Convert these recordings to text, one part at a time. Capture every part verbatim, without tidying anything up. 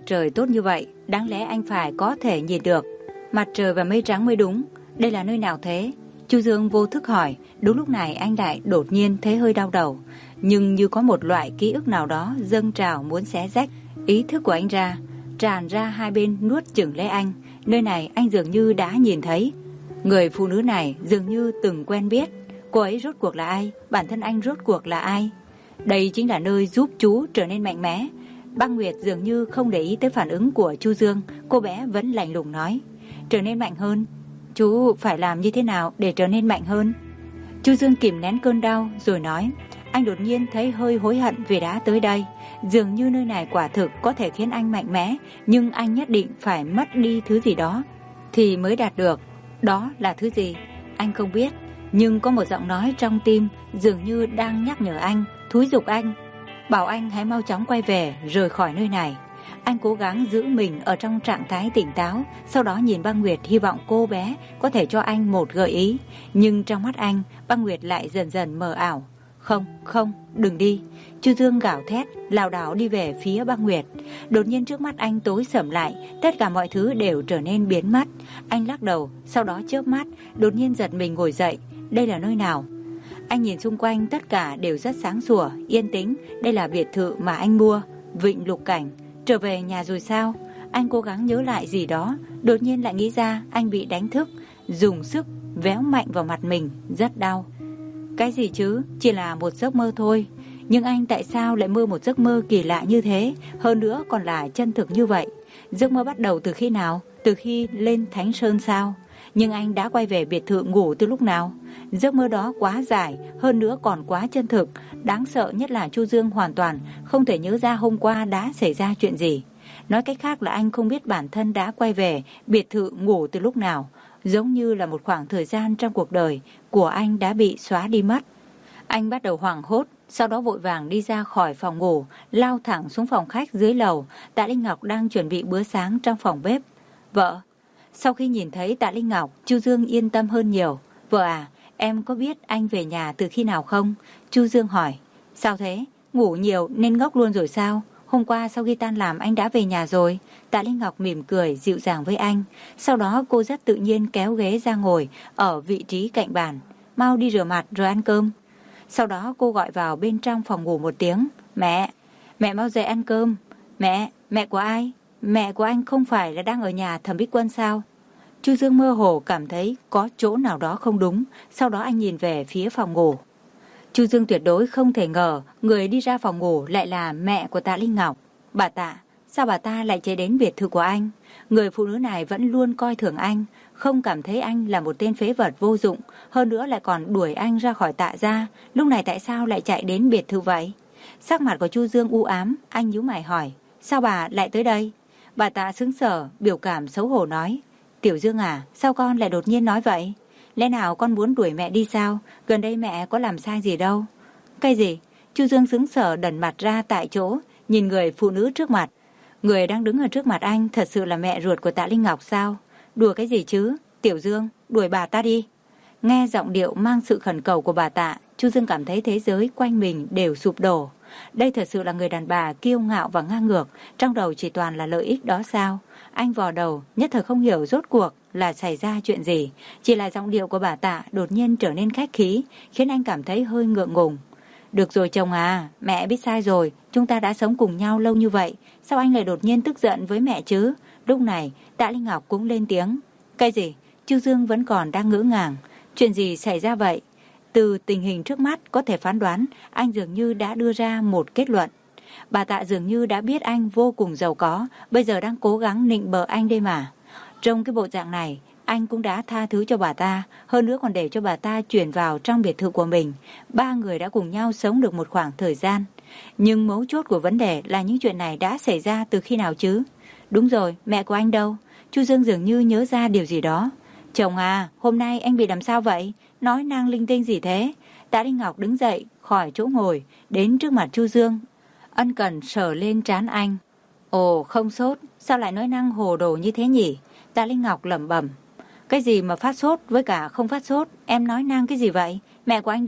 trời tốt như vậy, đáng lẽ anh phải có thể nhìn được. Mặt trời và mây trắng mới đúng. Đây là nơi nào thế? Chu Dương vô thức hỏi. Đúng lúc này anh lại đột nhiên thấy hơi đau đầu, nhưng như có một loại ký ức nào đó dâng trào muốn xé rách ý thức của anh ra, tràn ra hai bên nuốt chửng lấy anh. Nơi này anh dường như đã nhìn thấy. Người phụ nữ này dường như từng quen biết. Cô ấy rốt cuộc là ai? Bản thân anh rốt cuộc là ai? Đây chính là nơi giúp chú trở nên mạnh mẽ. Băng Nguyệt dường như không để ý tới phản ứng của Chu Dương. Cô bé vẫn lạnh lùng nói. Trở nên mạnh hơn? Chú phải làm như thế nào để trở nên mạnh hơn? Chu Dương kìm nén cơn đau rồi nói. Anh đột nhiên thấy hơi hối hận vì đã tới đây. Dường như nơi này quả thực có thể khiến anh mạnh mẽ, nhưng anh nhất định phải mất đi thứ gì đó thì mới đạt được. Đó là thứ gì? Anh không biết, nhưng có một giọng nói trong tim dường như đang nhắc nhở anh, thúc giục anh, bảo anh hãy mau chóng quay về, rời khỏi nơi này. Anh cố gắng giữ mình ở trong trạng thái tỉnh táo, sau đó nhìn Băng Nguyệt, hy vọng cô bé có thể cho anh một gợi ý. Nhưng trong mắt anh, Băng Nguyệt lại dần dần mờ ảo. Không, không, đừng đi. Chu Dương gào thét, lảo đảo đi về phía Băng Nguyệt. Đột nhiên trước mắt anh tối sầm lại, tất cả mọi thứ đều trở nên biến mất. Anh lắc đầu, sau đó chớp mắt, đột nhiên giật mình ngồi dậy. Đây là nơi nào? Anh nhìn xung quanh, tất cả đều rất sáng sủa, yên tĩnh. Đây là biệt thự mà anh mua, Vịnh Lục Cảnh. Trở về nhà rồi sao? Anh cố gắng nhớ lại gì đó, đột nhiên lại nghĩ ra anh bị đánh thức, dùng sức véo mạnh vào mặt mình, rất đau. Cái gì chứ? Chỉ là một giấc mơ thôi. Nhưng anh tại sao lại mơ một giấc mơ kỳ lạ như thế, hơn nữa còn là chân thực như vậy? Giấc mơ bắt đầu từ khi nào? Từ khi lên Thánh Sơn sao? Nhưng anh đã quay về biệt thự ngủ từ lúc nào? Giấc mơ đó quá dài, hơn nữa còn quá chân thực. Đáng sợ nhất là Chu Dương hoàn toàn không thể nhớ ra hôm qua đã xảy ra chuyện gì. Nói cách khác là anh không biết bản thân đã quay về biệt thự ngủ từ lúc nào. Giống như là một khoảng thời gian trong cuộc đời của anh đã bị xóa đi mất. Anh bắt đầu hoảng hốt, sau đó vội vàng đi ra khỏi phòng ngủ, lao thẳng xuống phòng khách dưới lầu. Tạ Linh Ngọc đang chuẩn bị bữa sáng trong phòng bếp. Vợ. Sau khi nhìn thấy Tạ Linh Ngọc, Chu Dương yên tâm hơn nhiều. Vợ à, em có biết anh về nhà từ khi nào không? Chu Dương hỏi. Sao thế? Ngủ nhiều nên ngốc luôn rồi sao? Hôm qua sau khi tan làm anh đã về nhà rồi. Tạ Linh Ngọc mỉm cười dịu dàng với anh. Sau đó cô rất tự nhiên kéo ghế ra ngồi ở vị trí cạnh bàn. Mau đi rửa mặt rồi ăn cơm. Sau đó cô gọi vào bên trong phòng ngủ một tiếng. Mẹ, mẹ mau dậy ăn cơm. Mẹ, mẹ của ai? Mẹ của anh không phải là đang ở nhà Thẩm Bích Quân sao? Chu Dương mơ hồ cảm thấy có chỗ nào đó không đúng. Sau đó anh nhìn về phía phòng ngủ. Chu Dương tuyệt đối không thể ngờ người đi ra phòng ngủ lại là mẹ của Tạ Linh Ngọc. Bà Tạ, sao bà ta lại chạy đến biệt thự của anh? Người phụ nữ này vẫn luôn coi thường anh, không cảm thấy anh là một tên phế vật vô dụng, hơn nữa lại còn đuổi anh ra khỏi Tạ gia. Lúc này tại sao lại chạy đến biệt thự vậy? Sắc mặt của Chu Dương u ám, anh nhíu mày hỏi, sao bà lại tới đây? Bà Tạ sững sờ, biểu cảm xấu hổ nói, Tiểu Dương à, sao con lại đột nhiên nói vậy? Lẽ nào con muốn đuổi mẹ đi sao? Gần đây mẹ có làm sai gì đâu. Cái gì? Chu Dương sững sờ đần mặt ra tại chỗ, nhìn người phụ nữ trước mặt. Người đang đứng ở trước mặt anh thật sự là mẹ ruột của Tạ Linh Ngọc sao? Đùa cái gì chứ? Tiểu Dương, đuổi bà ta đi. Nghe giọng điệu mang sự khẩn cầu của bà Tạ, Chu Dương cảm thấy thế giới quanh mình đều sụp đổ. Đây thật sự là người đàn bà kiêu ngạo và ngang ngược, trong đầu chỉ toàn là lợi ích đó sao? Anh vò đầu, nhất thời không hiểu rốt cuộc là xảy ra chuyện gì. Chỉ là giọng điệu của bà Tạ đột nhiên trở nên khách khí, khiến anh cảm thấy hơi ngượng ngùng. Được rồi chồng à, mẹ biết sai rồi, chúng ta đã sống cùng nhau lâu như vậy, sao anh lại đột nhiên tức giận với mẹ chứ? Lúc này, Tạ Linh Ngọc cũng lên tiếng. Cái gì? Chu Dương vẫn còn đang ngỡ ngàng. Chuyện gì xảy ra vậy? Từ tình hình trước mắt có thể phán đoán, anh dường như đã đưa ra một kết luận. Bà Tạ dường như đã biết anh vô cùng giàu có, bây giờ đang cố gắng nịnh bợ anh đây mà. Trong cái bộ dạng này, anh cũng đã tha thứ cho bà ta, hơn nữa còn để cho bà ta chuyển vào trong biệt thự của mình. Ba người đã cùng nhau sống được một khoảng thời gian. Nhưng mấu chốt của vấn đề là những chuyện này đã xảy ra từ khi nào chứ? Đúng rồi, mẹ của anh đâu? Chu Dương dường như nhớ ra điều gì đó. Chồng à, hôm nay anh bị làm sao vậy? Nói năng linh tinh gì thế? Tạ Linh Ngọc đứng dậy khỏi chỗ ngồi, đến trước mặt Chu Dương, ân cần sờ lên trán anh. Ồ, không sốt, sao lại nói năng hồ đồ như thế nhỉ? Tạ Linh Ngọc lẩm bẩm. Cái gì mà phát sốt với cả không phát sốt? Em nói năng cái gì vậy? Mẹ của anh đâu?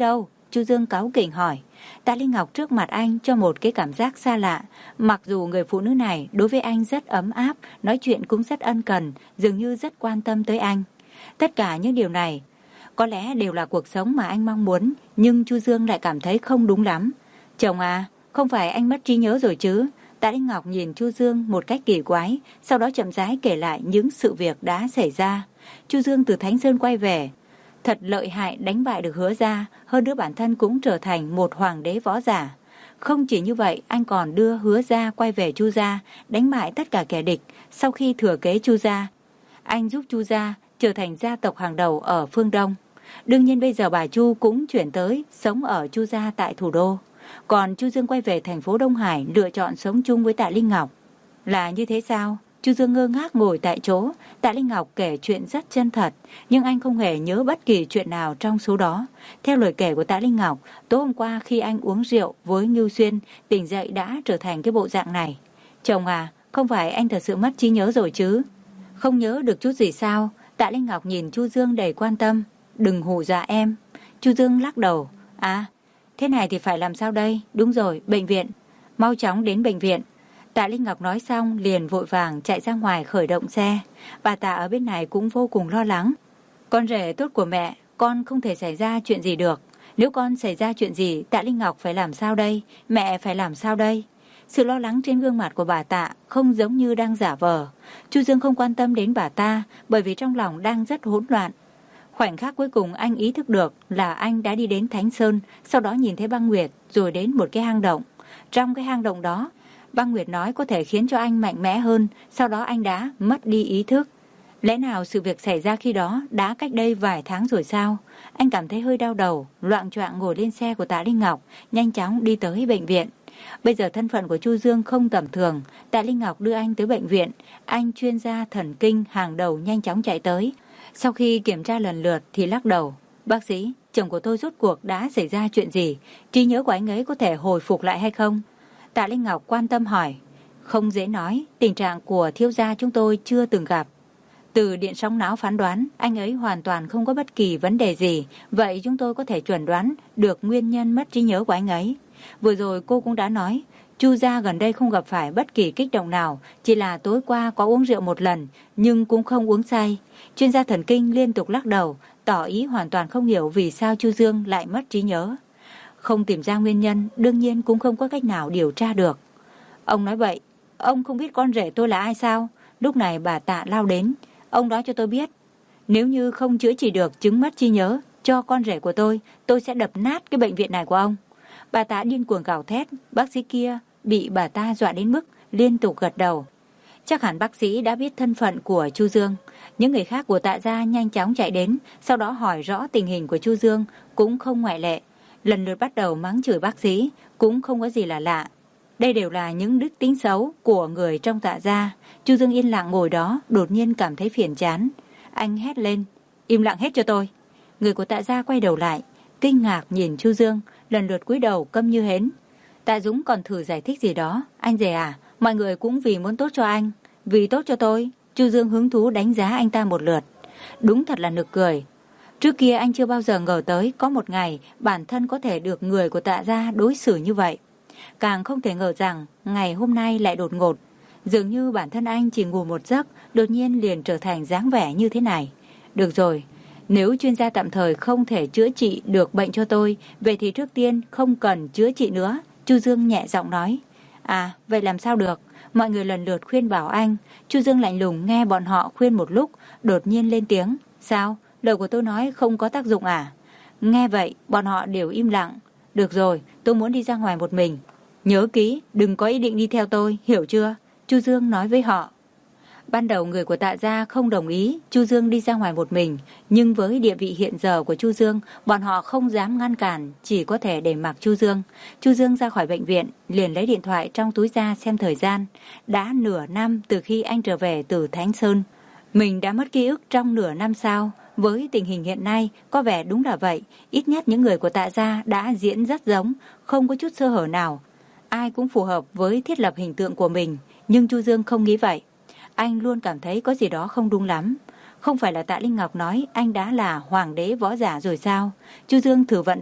Chu Dương cáu kỉnh hỏi. Tạ Linh Ngọc trước mặt anh cho một cái cảm giác xa lạ. Mặc dù người phụ nữ này đối với anh rất ấm áp, nói chuyện cũng rất ân cần, dường như rất quan tâm tới anh. Tất cả những điều này có lẽ đều là cuộc sống mà anh mong muốn, nhưng Chu Dương lại cảm thấy không đúng lắm. Chồng à, không phải anh mất trí nhớ rồi chứ? Tạ Linh Ngọc nhìn Chu Dương một cách kỳ quái, sau đó chậm rãi kể lại những sự việc đã xảy ra. Chu Dương từ Thánh Sơn quay về, thật lợi hại, đánh bại được Hứa gia, hơn nữa bản thân cũng trở thành một hoàng đế võ giả. Không chỉ như vậy, anh còn đưa Hứa gia quay về Chu gia, đánh bại tất cả kẻ địch. Sau khi thừa kế Chu gia, anh giúp Chu gia trở thành gia tộc hàng đầu ở phương Đông. Đương nhiên bây giờ bà Chu cũng chuyển tới sống ở Chu gia tại thủ đô. Còn Chu Dương quay về thành phố Đông Hải, lựa chọn sống chung với Tạ Linh Ngọc. Là như thế sao? Chu Dương ngơ ngác ngồi tại chỗ. Tạ Linh Ngọc kể chuyện rất chân thật, nhưng anh không hề nhớ bất kỳ chuyện nào trong số đó. Theo lời kể của Tạ Linh Ngọc, tối hôm qua khi anh uống rượu với Ngưu Xuyên, tỉnh dậy đã trở thành cái bộ dạng này. Chồng à, không phải anh thật sự mất trí nhớ rồi chứ? Không nhớ được chút gì sao? Tạ Linh Ngọc nhìn Chu Dương đầy quan tâm. Đừng hù dọa em. Chu Dương lắc đầu. À, thế này thì phải làm sao đây? Đúng rồi, bệnh viện. Mau chóng đến bệnh viện. Tạ Linh Ngọc nói xong liền vội vàng chạy ra ngoài khởi động xe. Bà Tạ ở bên này cũng vô cùng lo lắng. Con rể tốt của mẹ, con không thể xảy ra chuyện gì được. Nếu con xảy ra chuyện gì, Tạ Linh Ngọc phải làm sao đây? Mẹ phải làm sao đây? Sự lo lắng trên gương mặt của bà Tạ không giống như đang giả vờ. Chu Dương không quan tâm đến bà ta bởi vì trong lòng đang rất hỗn loạn. Khoảnh khắc cuối cùng anh ý thức được là anh đã đi đến Thánh Sơn, sau đó nhìn thấy Băng Nguyệt rồi đến một cái hang động. Trong cái hang động đó, Băng Nguyệt nói có thể khiến cho anh mạnh mẽ hơn, sau đó anh đã mất đi ý thức. Lẽ nào sự việc xảy ra khi đó đã cách đây vài tháng rồi sao? Anh cảm thấy hơi đau đầu, loạng choạng ngồi lên xe của Tạ Linh Ngọc, nhanh chóng đi tới bệnh viện. Bây giờ thân phận của Chu Dương không tầm thường, Tạ Linh Ngọc đưa anh tới bệnh viện, anh chuyên gia thần kinh hàng đầu nhanh chóng chạy tới. Sau khi kiểm tra lần lượt thì lắc đầu. Bác sĩ, chồng của tôi rốt cuộc đã xảy ra chuyện gì? Trí nhớ của anh ấy có thể hồi phục lại hay không? Tạ Linh Ngọc quan tâm hỏi. Không dễ nói, tình trạng của thiếu gia chúng tôi chưa từng gặp. Từ điện sóng não phán đoán, anh ấy hoàn toàn không có bất kỳ vấn đề gì. Vậy chúng tôi có thể chuẩn đoán được nguyên nhân mất trí nhớ của anh ấy. Vừa rồi cô cũng đã nói, Chu gia gần đây không gặp phải bất kỳ kích động nào, chỉ là tối qua có uống rượu một lần, nhưng cũng không uống say. Chuyên gia thần kinh liên tục lắc đầu, tỏ ý hoàn toàn không hiểu vì sao Chu Dương lại mất trí nhớ. Không tìm ra nguyên nhân, đương nhiên cũng không có cách nào điều tra được. Ông nói vậy, ông không biết con rể tôi là ai sao? Lúc này bà Tạ lao đến, ông nói cho tôi biết. Nếu như không chữa trị được chứng mất trí nhớ cho con rể của tôi, tôi sẽ đập nát cái bệnh viện này của ông. Bà Tạ điên cuồng gào thét, bác sĩ kia bị bà ta dọa đến mức liên tục gật đầu. Chắc hẳn bác sĩ đã biết thân phận của Chu Dương. Những người khác của Tạ gia nhanh chóng chạy đến, sau đó hỏi rõ tình hình của Chu Dương, cũng không ngoại lệ. Lần lượt bắt đầu mắng chửi bác sĩ, cũng không có gì là lạ. Đây đều là những đức tính xấu của người trong Tạ gia. Chu Dương yên lặng ngồi đó, đột nhiên cảm thấy phiền chán. Anh hét lên, im lặng hết cho tôi. Người của Tạ gia quay đầu lại, kinh ngạc nhìn Chu Dương, lần lượt cúi đầu câm như hến. Tạ Dũng còn thử giải thích gì đó. Anh rể à, mọi người cũng vì muốn tốt cho anh, vì tốt cho tôi. Chu Dương hứng thú đánh giá anh ta một lượt. Đúng thật là nực cười. Trước kia anh chưa bao giờ ngờ tới có một ngày bản thân có thể được người của Tạ gia đối xử như vậy. Càng không thể ngờ rằng ngày hôm nay lại đột ngột. Dường như bản thân anh chỉ ngủ một giấc, đột nhiên liền trở thành dáng vẻ như thế này. Được rồi, nếu chuyên gia tạm thời không thể chữa trị được bệnh cho tôi, vậy thì trước tiên không cần chữa trị nữa. Chu Dương nhẹ giọng nói. À, vậy làm sao được? Mọi người lần lượt khuyên bảo anh. Chu Dương lạnh lùng nghe bọn họ khuyên một lúc, đột nhiên lên tiếng. Sao? Lời của tôi nói không có tác dụng à? Nghe vậy, bọn họ đều im lặng. Được rồi, tôi muốn đi ra ngoài một mình. Nhớ kỹ, đừng có ý định đi theo tôi, hiểu chưa? Chu Dương nói với họ. Ban đầu người của Tạ gia không đồng ý Chu Dương đi ra ngoài một mình, nhưng với địa vị hiện giờ của Chu Dương, bọn họ không dám ngăn cản, chỉ có thể để mặc Chu Dương. Chu Dương ra khỏi bệnh viện, liền lấy điện thoại trong túi ra xem thời gian. Đã nửa năm từ khi anh trở về từ Thánh Sơn. Mình đã mất ký ức trong nửa năm sao? Với tình hình hiện nay, có vẻ đúng là vậy. Ít nhất những người của Tạ gia đã diễn rất giống, không có chút sơ hở nào. Ai cũng phù hợp với thiết lập hình tượng của mình, nhưng Chu Dương không nghĩ vậy. Anh luôn cảm thấy có gì đó không đúng lắm. Không phải là Tạ Linh Ngọc nói anh đã là hoàng đế võ giả rồi sao? Chu Dương thử vận động,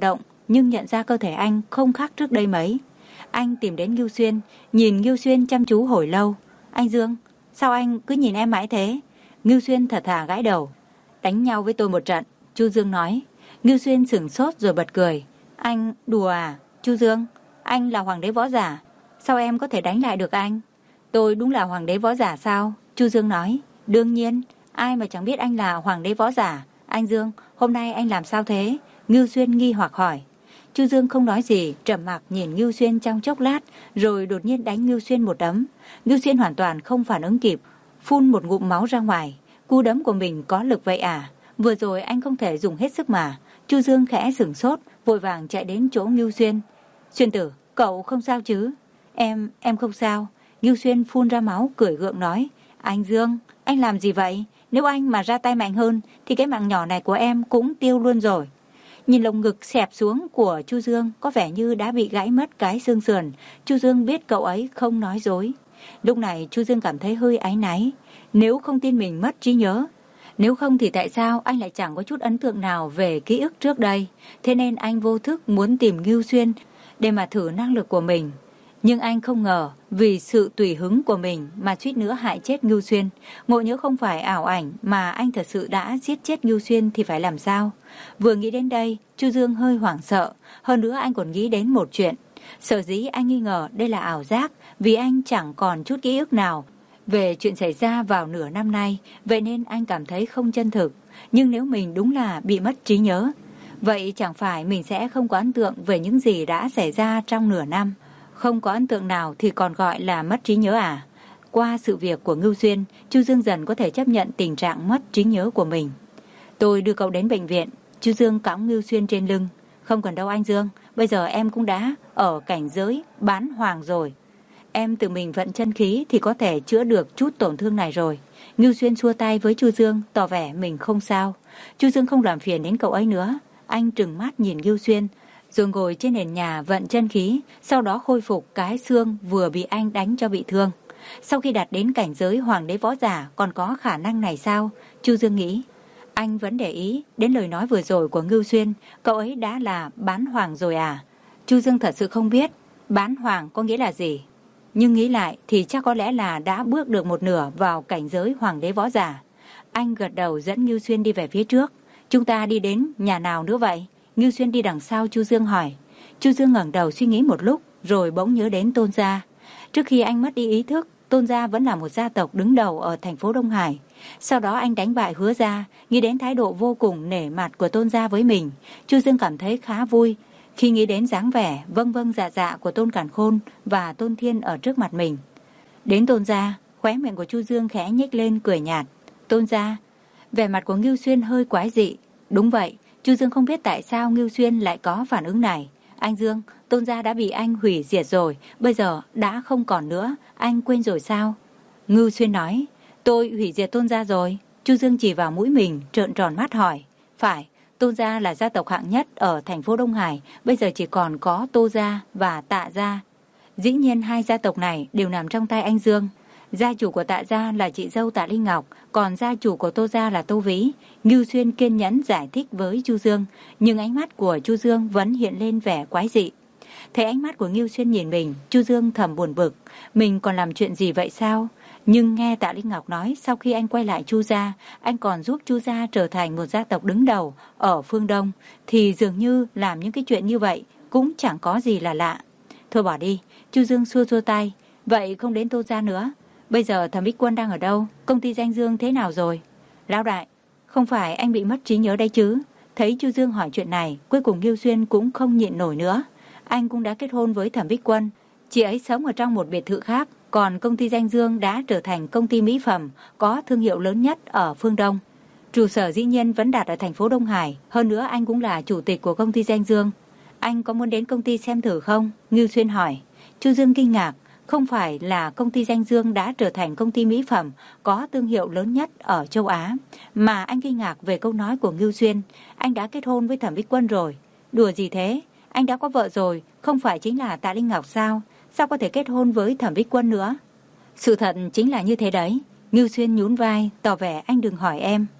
nhưng nhận ra cơ thể anh không khác trước đây mấy. Anh tìm đến Ngưu Xuyên, nhìn Ngưu Xuyên chăm chú hồi lâu. Anh Dương, sao anh cứ nhìn em mãi thế? Ngưu Xuyên thật thà gãi đầu. Đánh nhau với tôi một trận, Chu Dương nói. Ngưu Xuyên sửng sốt rồi bật cười. Anh đùa à? Chu Dương, anh là hoàng đế võ giả, sao em có thể đánh lại được anh? Tôi đúng là hoàng đế võ giả sao? Chu Dương nói. Đương nhiên, ai mà chẳng biết anh là hoàng đế võ giả. Anh Dương, hôm nay anh làm sao thế? Ngưu Xuyên nghi hoặc hỏi. Chu Dương không nói gì, trầm mặc nhìn Ngưu Xuyên trong chốc lát, rồi đột nhiên đánh Ngưu Xuyên một đấm. Ngưu Xuyên hoàn toàn không phản ứng kịp, phun một ngụm máu ra ngoài. Cú đấm của mình có lực vậy à? Vừa rồi anh không thể dùng hết sức mà. Chu Dương khẽ sửng sốt, vội vàng chạy đến chỗ Ngưu Xuyên. Xuyên tử, cậu không sao chứ? Em, em không sao. Ngưu Xuyên phun ra máu, cười gượng nói. Anh Dương, anh làm gì vậy? Nếu anh mà ra tay mạnh hơn, thì cái mạng nhỏ này của em cũng tiêu luôn rồi. Nhìn lồng ngực xẹp xuống của Chu Dương có vẻ như đã bị gãy mất cái xương sườn. Chu Dương biết cậu ấy không nói dối. Lúc này Chu Dương cảm thấy hơi áy náy. Nếu không tin mình mất trí nhớ, nếu không thì tại sao anh lại chẳng có chút ấn tượng nào về ký ức trước đây? Thế nên anh vô thức muốn tìm Ngưu Xuyên để mà thử năng lực của mình. Nhưng anh không ngờ vì sự tùy hứng của mình mà suýt nữa hại chết Ngưu Xuyên. Ngộ nhỡ không phải ảo ảnh mà anh thật sự đã giết chết Ngưu Xuyên thì phải làm sao? Vừa nghĩ đến đây, Chu Dương hơi hoảng sợ. Hơn nữa anh còn nghĩ đến một chuyện. Sở dĩ anh nghi ngờ đây là ảo giác vì anh chẳng còn chút ký ức nào về chuyện xảy ra vào nửa năm nay. Vậy nên anh cảm thấy không chân thực. Nhưng nếu mình đúng là bị mất trí nhớ, vậy chẳng phải mình sẽ không có ấn tượng về những gì đã xảy ra trong nửa năm. Không có ấn tượng nào thì còn gọi là mất trí nhớ à? Qua sự việc của Ngưu Xuyên, Chu Dương dần có thể chấp nhận tình trạng mất trí nhớ của mình. Tôi đưa cậu đến bệnh viện. Chu Dương cõng Ngưu Xuyên trên lưng. Không cần đâu anh Dương, bây giờ em cũng đã ở cảnh giới bán hoàng rồi. Em tự mình vận chân khí thì có thể chữa được chút tổn thương này rồi. Ngưu Xuyên xua tay với Chu Dương, tỏ vẻ mình không sao. Chu Dương không làm phiền đến cậu ấy nữa. Anh trừng mắt nhìn Ngưu Xuyên, rồi ngồi trên nền nhà vận chân khí, sau đó khôi phục cái xương vừa bị anh đánh cho bị thương. Sau khi đạt đến cảnh giới hoàng đế võ giả còn có khả năng này sao? Chu Dương nghĩ. Anh vẫn để ý đến lời nói vừa rồi của Ngưu Xuyên, cậu ấy đã là bán hoàng rồi à? Chu Dương thật sự không biết bán hoàng có nghĩa là gì. Nhưng nghĩ lại thì chắc có lẽ là đã bước được một nửa vào cảnh giới hoàng đế võ giả. Anh gật đầu dẫn Ngưu Xuyên đi về phía trước. Chúng ta đi đến nhà nào nữa vậy? Ngưu Xuyên đi đằng sau Chu Dương hỏi. Chu Dương ngẩng đầu suy nghĩ một lúc, rồi bỗng nhớ đến Tôn gia. Trước khi anh mất đi ý thức, Tôn gia vẫn là một gia tộc đứng đầu ở thành phố Đông Hải. Sau đó anh đánh bại Hứa gia, nghĩ đến thái độ vô cùng nể mặt của Tôn gia với mình. Chu Dương cảm thấy khá vui khi nghĩ đến dáng vẻ vâng vâng dạ dạ của Tôn Càn Khôn và Tôn Thiên ở trước mặt mình. Đến Tôn gia, khóe miệng của Chu Dương khẽ nhếch lên cười nhạt. Tôn gia. Vẻ mặt của Ngưu Xuyên hơi quái dị. Đúng vậy, Chu Dương không biết tại sao Ngưu Xuyên lại có phản ứng này. Anh Dương, Tôn gia đã bị anh hủy diệt rồi, bây giờ đã không còn nữa, anh quên rồi sao? Ngưu Xuyên nói. Tôi hủy diệt Tôn gia rồi. Chu Dương chỉ vào mũi mình, trợn tròn mắt hỏi. Phải, Tôn gia là gia tộc hạng nhất ở thành phố Đông Hải, bây giờ chỉ còn có Tô gia và Tạ gia. Dĩ nhiên hai gia tộc này đều nằm trong tay anh Dương. Gia chủ của Tạ gia là chị dâu Tạ Linh Ngọc, còn gia chủ của Tô gia là Tô Vĩ. Ngưu Xuyên kiên nhẫn giải thích với Chu Dương, nhưng ánh mắt của Chu Dương vẫn hiện lên vẻ quái dị. Thấy ánh mắt của Ngưu Xuyên nhìn mình, Chu Dương thầm buồn bực, mình còn làm chuyện gì vậy sao? Nhưng nghe Tạ Linh Ngọc nói sau khi anh quay lại Chu gia, anh còn giúp Chu gia trở thành một gia tộc đứng đầu ở phương Đông, thì dường như làm những cái chuyện như vậy cũng chẳng có gì là lạ. Thôi bỏ đi, Chu Dương xua xua tay, vậy không đến Tô gia nữa. Bây giờ Thẩm Bích Quân đang ở đâu? Công ty Danh Dương thế nào rồi? Lão đại, không phải anh bị mất trí nhớ đấy chứ? Thấy Chu Dương hỏi chuyện này, cuối cùng Ngưu Xuyên cũng không nhịn nổi nữa. Anh cũng đã kết hôn với Thẩm Bích Quân, chị ấy sống ở trong một biệt thự khác, còn công ty Danh Dương đã trở thành công ty mỹ phẩm có thương hiệu lớn nhất ở phương Đông. Trụ sở dĩ nhiên vẫn đặt ở thành phố Đông Hải, hơn nữa anh cũng là chủ tịch của công ty Danh Dương. Anh có muốn đến công ty xem thử không? Ngưu Xuyên hỏi. Chu Dương kinh ngạc, không phải là công ty Danh Dương đã trở thành công ty mỹ phẩm có thương hiệu lớn nhất ở châu Á, mà anh kinh ngạc về câu nói của Ngưu Xuyên, anh đã kết hôn với Thẩm Bích Quân rồi. Đùa gì thế? Anh đã có vợ rồi, không phải chính là Tạ Linh Ngọc sao? Sao có thể kết hôn với Thẩm Bích Quân nữa? Sự thật chính là như thế đấy. Ngưu Xuyên nhún vai, tỏ vẻ anh đừng hỏi em.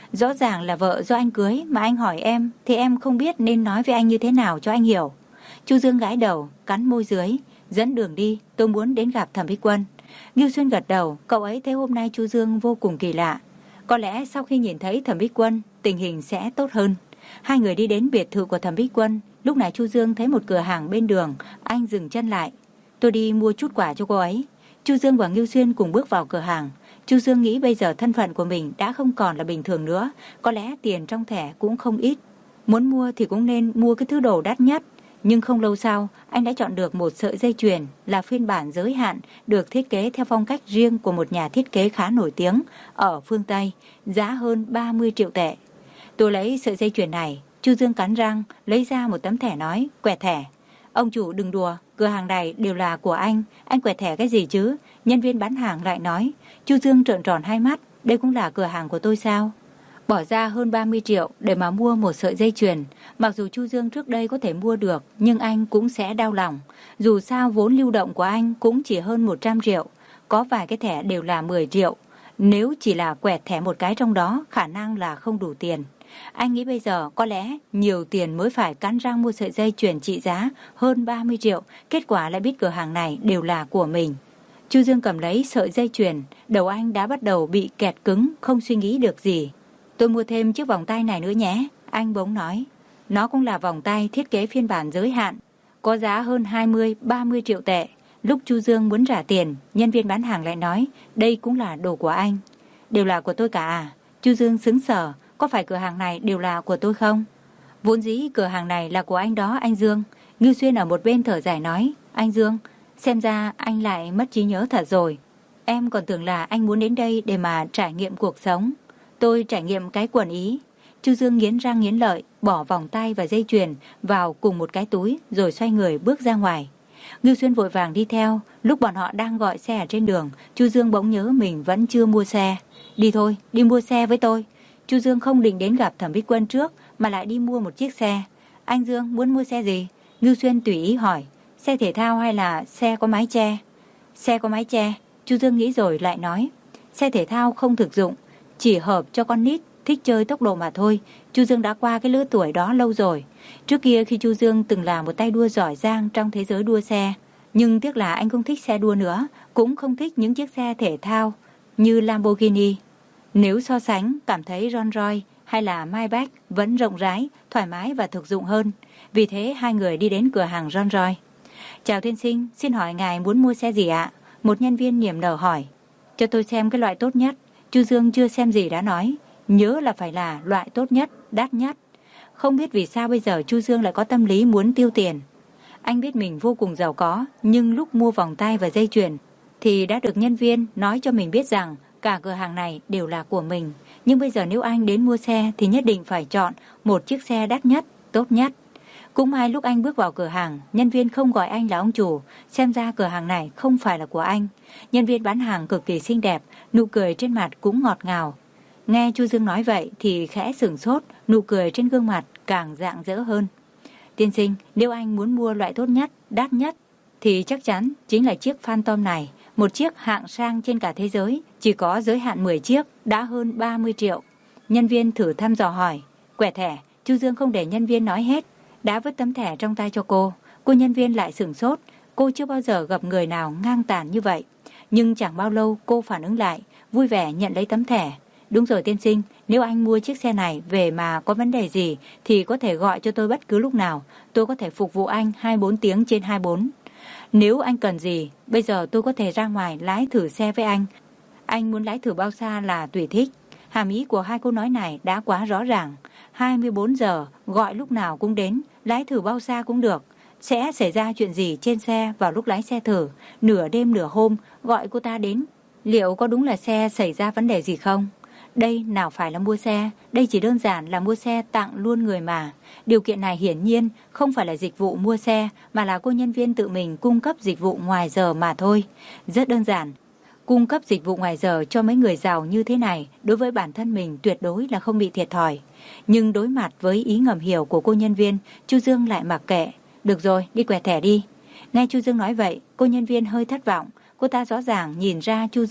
Rõ ràng là vợ do anh cưới mà anh hỏi em thì em không biết nên nói với anh như thế nào cho anh hiểu. Chu Dương gãi đầu, cắn môi dưới. Dẫn đường đi, tôi muốn đến gặp Thẩm Bích Quân. Ngưu Xuyên gật đầu, cậu ấy thấy hôm nay Chu Dương vô cùng kỳ lạ. Có lẽ sau khi nhìn thấy Thẩm Bích Quân, tình hình sẽ tốt hơn. Hai người đi đến biệt thự của Thẩm Bích Quân. Lúc này Chu Dương thấy một cửa hàng bên đường, anh dừng chân lại. Tôi đi mua chút quà cho cô ấy. Chu Dương và Ngưu Xuyên cùng bước vào cửa hàng. Chu Dương nghĩ bây giờ thân phận của mình đã không còn là bình thường nữa, có lẽ tiền trong thẻ cũng không ít. Muốn mua thì cũng nên mua cái thứ đồ đắt nhất. Nhưng không lâu sau, anh đã chọn được một sợi dây chuyền là phiên bản giới hạn, được thiết kế theo phong cách riêng của một nhà thiết kế khá nổi tiếng ở phương Tây, giá hơn ba mươi triệu tệ. Tôi lấy sợi dây chuyền này. Chu Dương cắn răng, lấy ra một tấm thẻ nói, quẹt thẻ. Ông chủ đừng đùa, cửa hàng này đều là của anh, anh quẹt thẻ cái gì chứ? Nhân viên bán hàng lại nói. Chu Dương trợn tròn hai mắt, đây cũng là cửa hàng của tôi sao? Bỏ ra hơn ba mươi triệu để mà mua một sợi dây chuyền. Mặc dù Chu Dương trước đây có thể mua được, nhưng anh cũng sẽ đau lòng. Dù sao vốn lưu động của anh cũng chỉ hơn một trăm triệu, có vài cái thẻ đều là mười triệu. Nếu chỉ là quẹt thẻ một cái trong đó, khả năng là không đủ tiền. Anh nghĩ bây giờ có lẽ nhiều tiền mới phải cắn răng mua sợi dây chuyền trị giá hơn ba mươi triệu, kết quả lại biết cửa hàng này đều là của mình. Chu Dương cầm lấy sợi dây chuyền, đầu anh đã bắt đầu bị kẹt cứng, không suy nghĩ được gì. Tôi mua thêm chiếc vòng tay này nữa nhé, anh bỗng nói. Nó cũng là vòng tay thiết kế phiên bản giới hạn, có giá hơn hai mươi ba mươi triệu tệ. Lúc Chu Dương muốn trả tiền, nhân viên bán hàng lại nói, đây cũng là đồ của anh. Đều là của tôi cả à? Chu Dương sững sờ, có phải cửa hàng này đều là của tôi không? Vốn dĩ cửa hàng này là của anh đó anh Dương. Ngưu Xuyên ở một bên thở dài nói, anh Dương, xem ra anh lại mất trí nhớ thật rồi. Em còn tưởng là anh muốn đến đây để mà trải nghiệm cuộc sống. Tôi trải nghiệm cái quần ý. Chu Dương nghiến răng nghiến lợi, bỏ vòng tay và dây chuyền vào cùng một cái túi rồi xoay người bước ra ngoài. Ngưu Xuyên vội vàng đi theo. Lúc bọn họ đang gọi xe ở trên đường, Chu Dương bỗng nhớ mình vẫn chưa mua xe. Đi thôi, đi mua xe với tôi. Chu Dương không định đến gặp Thẩm Bích Quân trước mà lại đi mua một chiếc xe. Anh Dương muốn mua xe gì? Ngưu Xuyên tùy ý hỏi. Xe thể thao hay là xe có mái che? Xe có mái che. Chu Dương nghĩ rồi lại nói. Xe thể thao không thực dụng, chỉ hợp cho con nít thích chơi tốc độ mà thôi. Chu Dương đã qua cái lứa tuổi đó lâu rồi. Trước kia khi Chu Dương từng là một tay đua giỏi giang trong thế giới đua xe, nhưng tiếc là anh không thích xe đua nữa, cũng không thích những chiếc xe thể thao như Lamborghini. Nếu so sánh, cảm thấy Rolls Royce hay là Maybach vẫn rộng rãi, thoải mái và thực dụng hơn. Vì thế hai người đi đến cửa hàng Rolls Royce. Chào tiên sinh, xin hỏi ngài muốn mua xe gì ạ? Một nhân viên niềm nở hỏi. Cho tôi xem cái loại tốt nhất. Chu Dương chưa xem gì đã nói. Nhớ là phải là loại tốt nhất, đắt nhất. Không biết vì sao bây giờ Chu Dương lại có tâm lý muốn tiêu tiền. Anh biết mình vô cùng giàu có, nhưng lúc mua vòng tay và dây chuyền thì đã được nhân viên nói cho mình biết rằng cả cửa hàng này đều là của mình. Nhưng bây giờ nếu anh đến mua xe thì nhất định phải chọn một chiếc xe đắt nhất, tốt nhất. Cũng may lúc anh bước vào cửa hàng, nhân viên không gọi anh là ông chủ, xem ra cửa hàng này không phải là của anh. Nhân viên bán hàng cực kỳ xinh đẹp, nụ cười trên mặt cũng ngọt ngào. Nghe Chu Dương nói vậy thì khẽ sửng sốt, nụ cười trên gương mặt càng rạng rỡ hơn. Tiên sinh, nếu anh muốn mua loại tốt nhất, đắt nhất thì chắc chắn chính là chiếc Phantom này. Một chiếc hạng sang trên cả thế giới, chỉ có giới hạn mười chiếc, đã hơn ba mươi triệu. Nhân viên thử thăm dò hỏi. Quẹt thẻ. Chu Dương không để nhân viên nói hết, đã vứt tấm thẻ trong tay cho cô. Cô nhân viên lại sửng sốt, cô chưa bao giờ gặp người nào ngang tàn như vậy. Nhưng chẳng bao lâu cô phản ứng lại, vui vẻ nhận lấy tấm thẻ. Đúng rồi tiên sinh, nếu anh mua chiếc xe này về mà có vấn đề gì thì có thể gọi cho tôi bất cứ lúc nào. Tôi có thể phục vụ anh hai mươi bốn tiếng trên hai mươi bốn. Nếu anh cần gì, bây giờ tôi có thể ra ngoài lái thử xe với anh. Anh muốn lái thử bao xa là tùy thích. Hàm ý của hai câu nói này đã quá rõ ràng. hai mươi bốn giờ, gọi lúc nào cũng đến, lái thử bao xa cũng được. Sẽ xảy ra chuyện gì trên xe vào lúc lái xe thử, nửa đêm nửa hôm, gọi cô ta đến. Liệu có đúng là xe xảy ra vấn đề gì không? Đây nào phải là mua xe, đây chỉ đơn giản là mua xe tặng luôn người mà. Điều kiện này hiển nhiên không phải là dịch vụ mua xe, mà là cô nhân viên tự mình cung cấp dịch vụ ngoài giờ mà thôi. Rất đơn giản. Cung cấp dịch vụ ngoài giờ cho mấy người giàu như thế này, đối với bản thân mình tuyệt đối là không bị thiệt thòi. Nhưng đối mặt với ý ngầm hiểu của cô nhân viên, Chu Dương lại mặc kệ. Được rồi, đi quẹt thẻ đi. Nghe Chu Dương nói vậy, cô nhân viên hơi thất vọng. Cô ta rõ ràng nhìn ra Chu Dương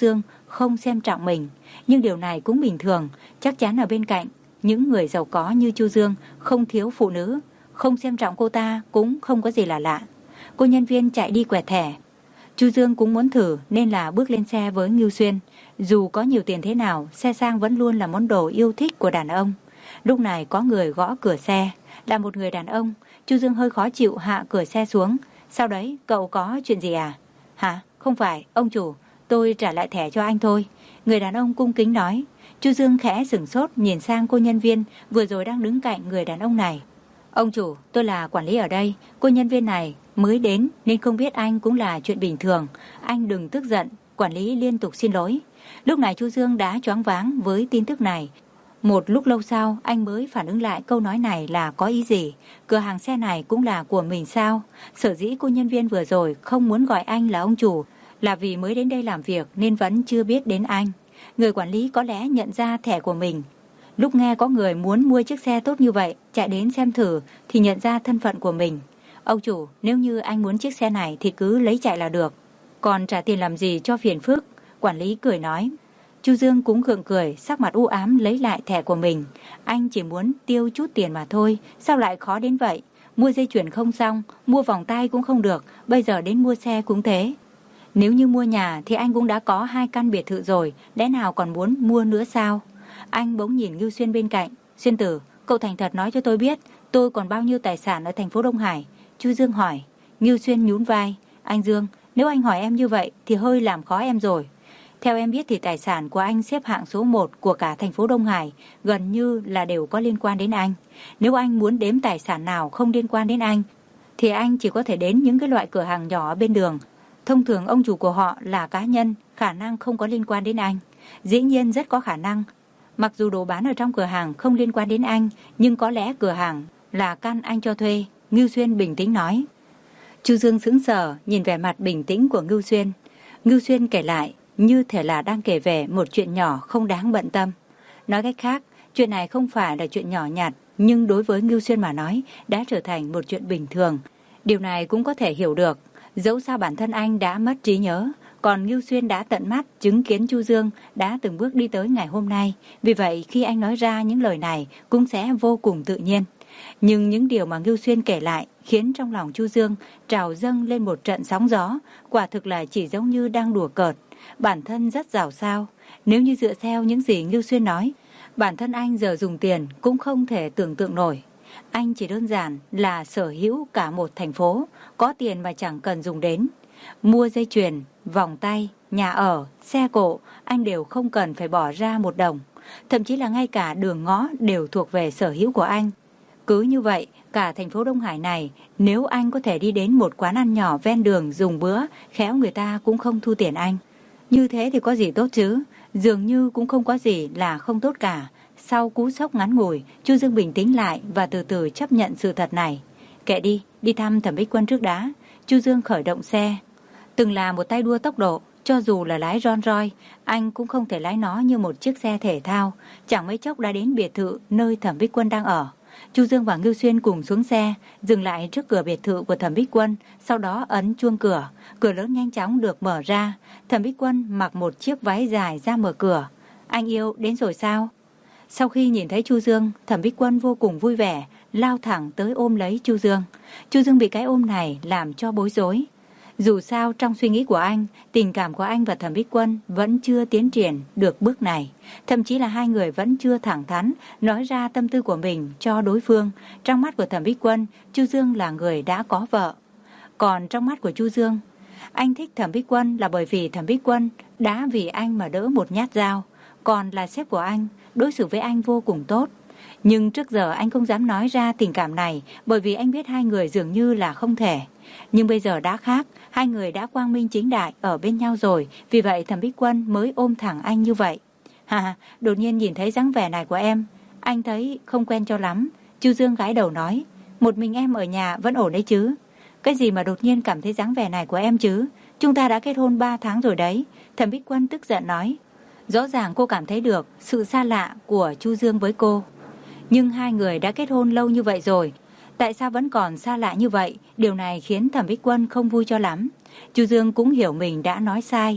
không xem trọng mình. Nhưng điều này cũng bình thường, chắc chắn ở bên cạnh những người giàu có như Chu Dương không thiếu phụ nữ, không xem trọng cô ta cũng không có gì là lạ. Cô nhân viên chạy đi quẹt thẻ. Chu Dương cũng muốn thử nên là bước lên xe với Ngưu Xuyên. Dù có nhiều tiền thế nào, xe sang vẫn luôn là món đồ yêu thích của đàn ông. Lúc này có người gõ cửa xe, là một người đàn ông. Chu Dương hơi khó chịu hạ cửa xe xuống. Sau đấy, cậu có chuyện gì à? Hả? Không phải, ông chủ, tôi trả lại thẻ cho anh thôi. Người đàn ông cung kính nói. Chu Dương khẽ sửng sốt nhìn sang cô nhân viên vừa rồi đang đứng cạnh người đàn ông này. Ông chủ, tôi là quản lý ở đây. Cô nhân viên này mới đến nên không biết anh cũng là chuyện bình thường. Anh đừng tức giận, quản lý liên tục xin lỗi. Lúc này Chu Dương đã choáng váng với tin tức này. Một lúc lâu sau anh mới phản ứng lại câu nói này là có ý gì. Cửa hàng xe này cũng là của mình sao? Sở dĩ cô nhân viên vừa rồi không muốn gọi anh là ông chủ là vì mới đến đây làm việc nên vẫn chưa biết đến anh. Người quản lý có lẽ nhận ra thẻ của mình. Lúc nghe có người muốn mua chiếc xe tốt như vậy, chạy đến xem thử thì nhận ra thân phận của mình. Ông chủ, nếu như anh muốn chiếc xe này thì cứ lấy chạy là được. Còn trả tiền làm gì cho phiền phức? Quản lý cười nói. Chu Dương cũng gượng cười, sắc mặt u ám lấy lại thẻ của mình. Anh chỉ muốn tiêu chút tiền mà thôi, sao lại khó đến vậy? Mua dây chuyền không xong, mua vòng tay cũng không được, bây giờ đến mua xe cũng thế. Nếu như mua nhà thì anh cũng đã có hai căn biệt thự rồi, lẽ nào còn muốn mua nữa sao? Anh bỗng nhìn Ngưu Xuyên bên cạnh. Xuyên tử, cậu thành thật nói cho tôi biết, tôi còn bao nhiêu tài sản ở thành phố Đông Hải? Chu Dương hỏi. Ngưu Xuyên nhún vai. Anh Dương, nếu anh hỏi em như vậy thì hơi làm khó em rồi. Theo em biết thì tài sản của anh xếp hạng số một của cả thành phố Đông Hải, gần như là đều có liên quan đến anh. Nếu anh muốn đếm tài sản nào không liên quan đến anh, thì anh chỉ có thể đến những cái loại cửa hàng nhỏ bên đường. Thông thường ông chủ của họ là cá nhân, khả năng không có liên quan đến anh. Dĩ nhiên rất có khả năng, mặc dù đồ bán ở trong cửa hàng không liên quan đến anh, nhưng có lẽ cửa hàng là căn anh cho thuê. Ngưu Xuyên bình tĩnh nói. Chu Dương sững sờ nhìn vẻ mặt bình tĩnh của Ngưu Xuyên. Ngưu Xuyên kể lại như thể là đang kể về một chuyện nhỏ không đáng bận tâm. Nói cách khác, chuyện này không phải là chuyện nhỏ nhặt, nhưng đối với Ngưu Xuyên mà nói đã trở thành một chuyện bình thường. Điều này cũng có thể hiểu được. Dẫu sao bản thân anh đã mất trí nhớ, còn Ngưu Xuyên đã tận mắt chứng kiến Chu Dương đã từng bước đi tới ngày hôm nay. Vì vậy khi anh nói ra những lời này cũng sẽ vô cùng tự nhiên. Nhưng những điều mà Ngưu Xuyên kể lại khiến trong lòng Chu Dương trào dâng lên một trận sóng gió. Quả thực là chỉ giống như đang đùa cợt. Bản thân rất giàu sao. Nếu như dựa theo những gì Ngưu Xuyên nói, bản thân anh giờ dùng tiền cũng không thể tưởng tượng nổi. Anh chỉ đơn giản là sở hữu cả một thành phố, có tiền mà chẳng cần dùng đến. Mua dây chuyền, vòng tay, nhà ở, xe cộ, anh đều không cần phải bỏ ra một đồng. Thậm chí là ngay cả đường ngõ đều thuộc về sở hữu của anh. Cứ như vậy, cả thành phố Đông Hải này, nếu anh có thể đi đến một quán ăn nhỏ ven đường dùng bữa, khéo người ta cũng không thu tiền anh. Như thế thì có gì tốt chứ? Dường như cũng không có gì là không tốt cả. Sau cú sốc ngắn ngủi, Chu Dương bình tĩnh lại và từ từ chấp nhận sự thật này. Kệ đi, đi thăm Thẩm Bích Quân trước đã. Chu Dương khởi động xe. Từng là một tay đua tốc độ, cho dù là lái Rolls Royce, anh cũng không thể lái nó như một chiếc xe thể thao. Chẳng mấy chốc đã đến biệt thự nơi Thẩm Bích Quân đang ở. Chu Dương và Ngưu Xuyên cùng xuống xe, dừng lại trước cửa biệt thự của Thẩm Bích Quân, sau đó ấn chuông cửa. Cửa lớn nhanh chóng được mở ra. Thẩm Bích Quân mặc một chiếc váy dài ra mở cửa. Anh yêu, đến rồi sao? Sau khi nhìn thấy Chu Dương, Thẩm Bích Quân vô cùng vui vẻ, lao thẳng tới ôm lấy Chu Dương. Chu Dương bị cái ôm này làm cho bối rối. Dù sao trong suy nghĩ của anh, tình cảm của anh và Thẩm Bích Quân vẫn chưa tiến triển được bước này. Thậm chí là hai người vẫn chưa thẳng thắn nói ra tâm tư của mình cho đối phương. Trong mắt của Thẩm Bích Quân, Chu Dương là người đã có vợ. Còn trong mắt của Chu Dương, anh thích Thẩm Bích Quân là bởi vì Thẩm Bích Quân đã vì anh mà đỡ một nhát dao. Còn là sếp của anh, đối xử với anh vô cùng tốt. Nhưng trước giờ anh không dám nói ra tình cảm này bởi vì anh biết hai người dường như là không thể. Nhưng bây giờ đã khác, hai người đã quang minh chính đại ở bên nhau rồi, vì vậy Thẩm Bích Quân mới ôm thẳng anh như vậy. Hà, đột nhiên nhìn thấy dáng vẻ này của em, anh thấy không quen cho lắm. Chu Dương gãi đầu nói, một mình em ở nhà vẫn ổn đấy chứ? Cái gì mà đột nhiên cảm thấy dáng vẻ này của em chứ? Chúng ta đã kết hôn ba tháng rồi đấy. Thẩm Bích Quân tức giận nói. Rõ ràng cô cảm thấy được sự xa lạ của Chu Dương với cô. Nhưng hai người đã kết hôn lâu như vậy rồi, tại sao vẫn còn xa lạ như vậy? Điều này khiến Thẩm Bích Quân không vui cho lắm. Chu Dương cũng hiểu mình đã nói sai.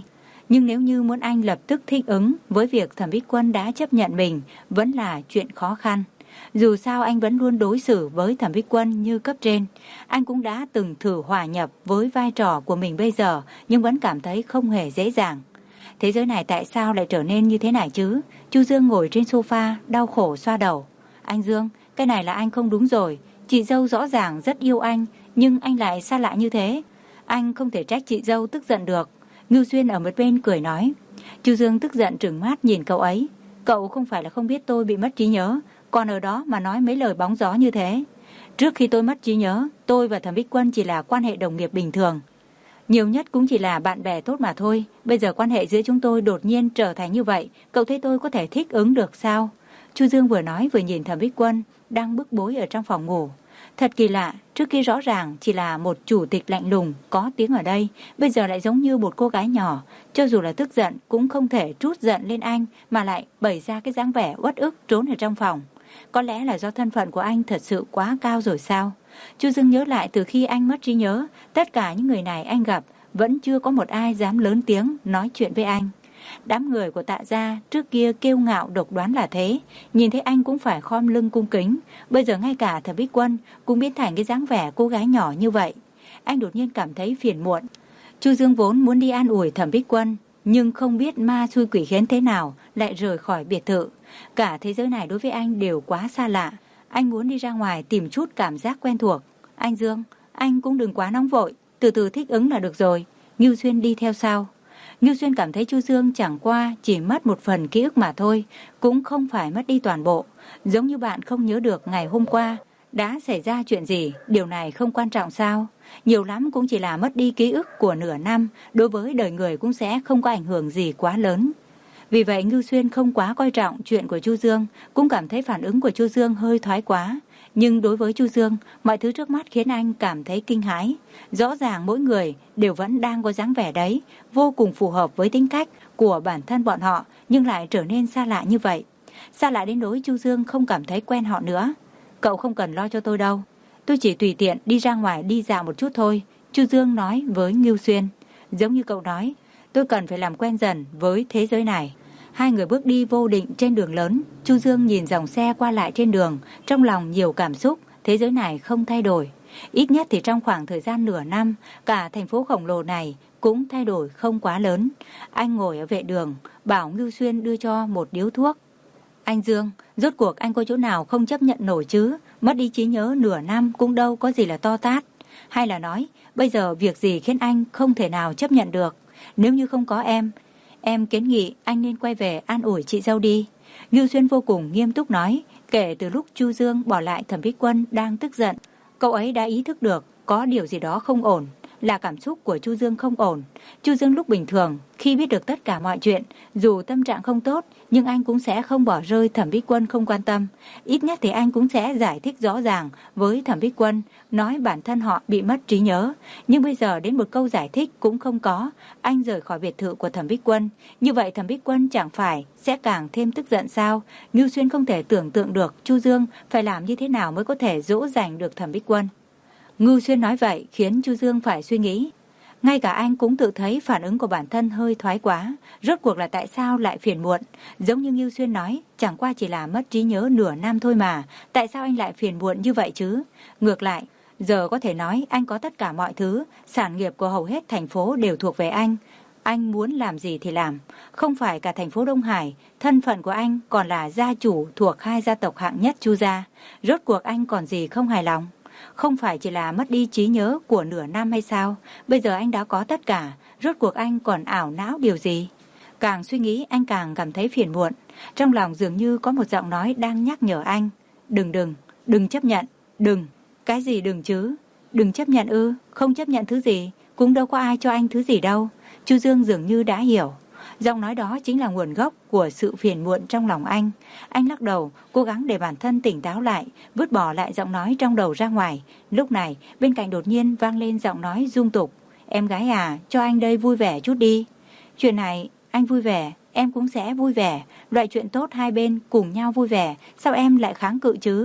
Nhưng nếu như muốn anh lập tức thích ứng với việc Thẩm Bích Quân đã chấp nhận mình vẫn là chuyện khó khăn. Dù sao anh vẫn luôn đối xử với Thẩm Bích Quân như cấp trên. Anh cũng đã từng thử hòa nhập với vai trò của mình bây giờ, nhưng vẫn cảm thấy không hề dễ dàng. Thế giới này tại sao lại trở nên như thế này chứ? Chu Dương ngồi trên sofa, đau khổ xoa đầu. Anh Dương, cái này là anh không đúng rồi. Chị dâu rõ ràng rất yêu anh, nhưng anh lại xa lạ như thế. Anh không thể trách chị dâu tức giận được. Ngưu Xuyên ở một bên cười nói. Chu Dương tức giận trừng mắt nhìn cậu ấy. Cậu không phải là không biết tôi bị mất trí nhớ, còn ở đó mà nói mấy lời bóng gió như thế. Trước khi tôi mất trí nhớ, tôi và Thẩm Bích Quân chỉ là quan hệ đồng nghiệp bình thường. Nhiều nhất cũng chỉ là bạn bè tốt mà thôi. Bây giờ quan hệ giữa chúng tôi đột nhiên trở thành như vậy, cậu thấy tôi có thể thích ứng được sao? Chu Dương vừa nói vừa nhìn Thẩm Bích Quân đang bức bối ở trong phòng ngủ. Thật kỳ lạ, trước kia rõ ràng chỉ là một chủ tịch lạnh lùng có tiếng ở đây, bây giờ lại giống như một cô gái nhỏ, cho dù là tức giận cũng không thể trút giận lên anh mà lại bày ra cái dáng vẻ uất ức trốn ở trong phòng. Có lẽ là do thân phận của anh thật sự quá cao rồi sao? Chu Dương nhớ lại từ khi anh mất trí nhớ, tất cả những người này anh gặp vẫn chưa có một ai dám lớn tiếng nói chuyện với anh. Đám người của Tạ gia trước kia kiêu ngạo độc đoán là thế, nhìn thấy anh cũng phải khom lưng cung kính. Bây giờ ngay cả Thẩm Bích Quân cũng biến thành cái dáng vẻ cô gái nhỏ như vậy. Anh đột nhiên cảm thấy phiền muộn. Chu Dương vốn muốn đi an ủi Thẩm Bích Quân, nhưng không biết ma xui quỷ khiến thế nào lại rời khỏi biệt thự. Cả thế giới này đối với anh đều quá xa lạ. Anh muốn đi ra ngoài tìm chút cảm giác quen thuộc. Anh Dương, anh cũng đừng quá nóng vội, từ từ thích ứng là được rồi. Ngưu Xuyên đi theo sau. Ngưu Xuyên cảm thấy Chu Dương chẳng qua chỉ mất một phần ký ức mà thôi, cũng không phải mất đi toàn bộ. Giống như bạn không nhớ được ngày hôm qua đã xảy ra chuyện gì, điều này không quan trọng sao? Nhiều lắm cũng chỉ là mất đi ký ức của nửa năm, đối với đời người cũng sẽ không có ảnh hưởng gì quá lớn. Vì vậy Ngưu Xuyên không quá coi trọng chuyện của Chu Dương, cũng cảm thấy phản ứng của Chu Dương hơi thoái quá. Nhưng đối với Chu Dương, mọi thứ trước mắt khiến anh cảm thấy kinh hãi. Rõ ràng mỗi người đều vẫn đang có dáng vẻ đấy, vô cùng phù hợp với tính cách của bản thân bọn họ, nhưng lại trở nên xa lạ như vậy. Xa lạ đến nỗi Chu Dương không cảm thấy quen họ nữa. Cậu không cần lo cho tôi đâu, tôi chỉ tùy tiện đi ra ngoài đi dạo một chút thôi, Chu Dương nói với Ngưu Xuyên. Giống như cậu nói, tôi cần phải làm quen dần với thế giới này. Hai người bước đi vô định trên đường lớn. Chu Dương nhìn dòng xe qua lại trên đường, trong lòng nhiều cảm xúc. Thế giới này không thay đổi. Ít nhất thì trong khoảng thời gian nửa năm, cả thành phố khổng lồ này cũng thay đổi không quá lớn. Anh ngồi ở vệ đường, bảo Ngưu Xuyên đưa cho một điếu thuốc. Anh Dương, rốt cuộc anh có chỗ nào không chấp nhận nổi chứ? Mất đi trí nhớ nửa năm cũng đâu có gì là to tát. Hay là nói, bây giờ việc gì khiến anh không thể nào chấp nhận được? Nếu như không có em, em kiến nghị anh nên quay về an ủi chị dâu đi. Ngưu Xuyên vô cùng nghiêm túc nói. Kể từ lúc Chu Dương bỏ lại Thẩm Bích Quân đang tức giận, cậu ấy đã ý thức được có điều gì đó không ổn, là cảm xúc của Chu Dương không ổn. Chu Dương lúc bình thường, khi biết được tất cả mọi chuyện, dù tâm trạng không tốt, nhưng anh cũng sẽ không bỏ rơi Thẩm Bích Quân không quan tâm. Ít nhất thì anh cũng sẽ giải thích rõ ràng với Thẩm Bích Quân, nói bản thân họ bị mất trí nhớ. Nhưng bây giờ đến một câu giải thích cũng không có, anh rời khỏi biệt thự của Thẩm Bích Quân. Như vậy Thẩm Bích Quân chẳng phải sẽ càng thêm tức giận sao? Ngưu Xuyên không thể tưởng tượng được Chu Dương phải làm như thế nào mới có thể dỗ dành được Thẩm Bích Quân. Ngưu Xuyên nói vậy khiến Chu Dương phải suy nghĩ. Ngay cả anh cũng tự thấy phản ứng của bản thân hơi thoái quá. Rốt cuộc là tại sao lại phiền muộn? Giống như Ngưu Xuyên nói, chẳng qua chỉ là mất trí nhớ nửa năm thôi mà. Tại sao anh lại phiền muộn như vậy chứ? Ngược lại, giờ có thể nói anh có tất cả mọi thứ. Sản nghiệp của hầu hết thành phố đều thuộc về anh. Anh muốn làm gì thì làm. Không phải cả thành phố Đông Hải, thân phận của anh còn là gia chủ thuộc hai gia tộc hạng nhất Chu gia. Rốt cuộc anh còn gì không hài lòng? Không phải chỉ là mất đi trí nhớ của nửa năm hay sao? Bây giờ anh đã có tất cả, rốt cuộc anh còn ảo não điều gì? Càng suy nghĩ anh càng cảm thấy phiền muộn. Trong lòng dường như có một giọng nói đang nhắc nhở anh. Đừng đừng, đừng chấp nhận, đừng. Cái gì đừng chứ? Đừng chấp nhận ư? Không chấp nhận thứ gì? Cũng đâu có ai cho anh thứ gì đâu. Chu Dương dường như đã hiểu. Giọng nói đó chính là nguồn gốc của sự phiền muộn trong lòng anh. Anh lắc đầu, cố gắng để bản thân tỉnh táo lại, vứt bỏ lại giọng nói trong đầu ra ngoài. Lúc này, bên cạnh đột nhiên vang lên giọng nói dung tục. Em gái à, cho anh đây vui vẻ chút đi. Chuyện này, anh vui vẻ, em cũng sẽ vui vẻ. Loại chuyện tốt hai bên cùng nhau vui vẻ, sao em lại kháng cự chứ?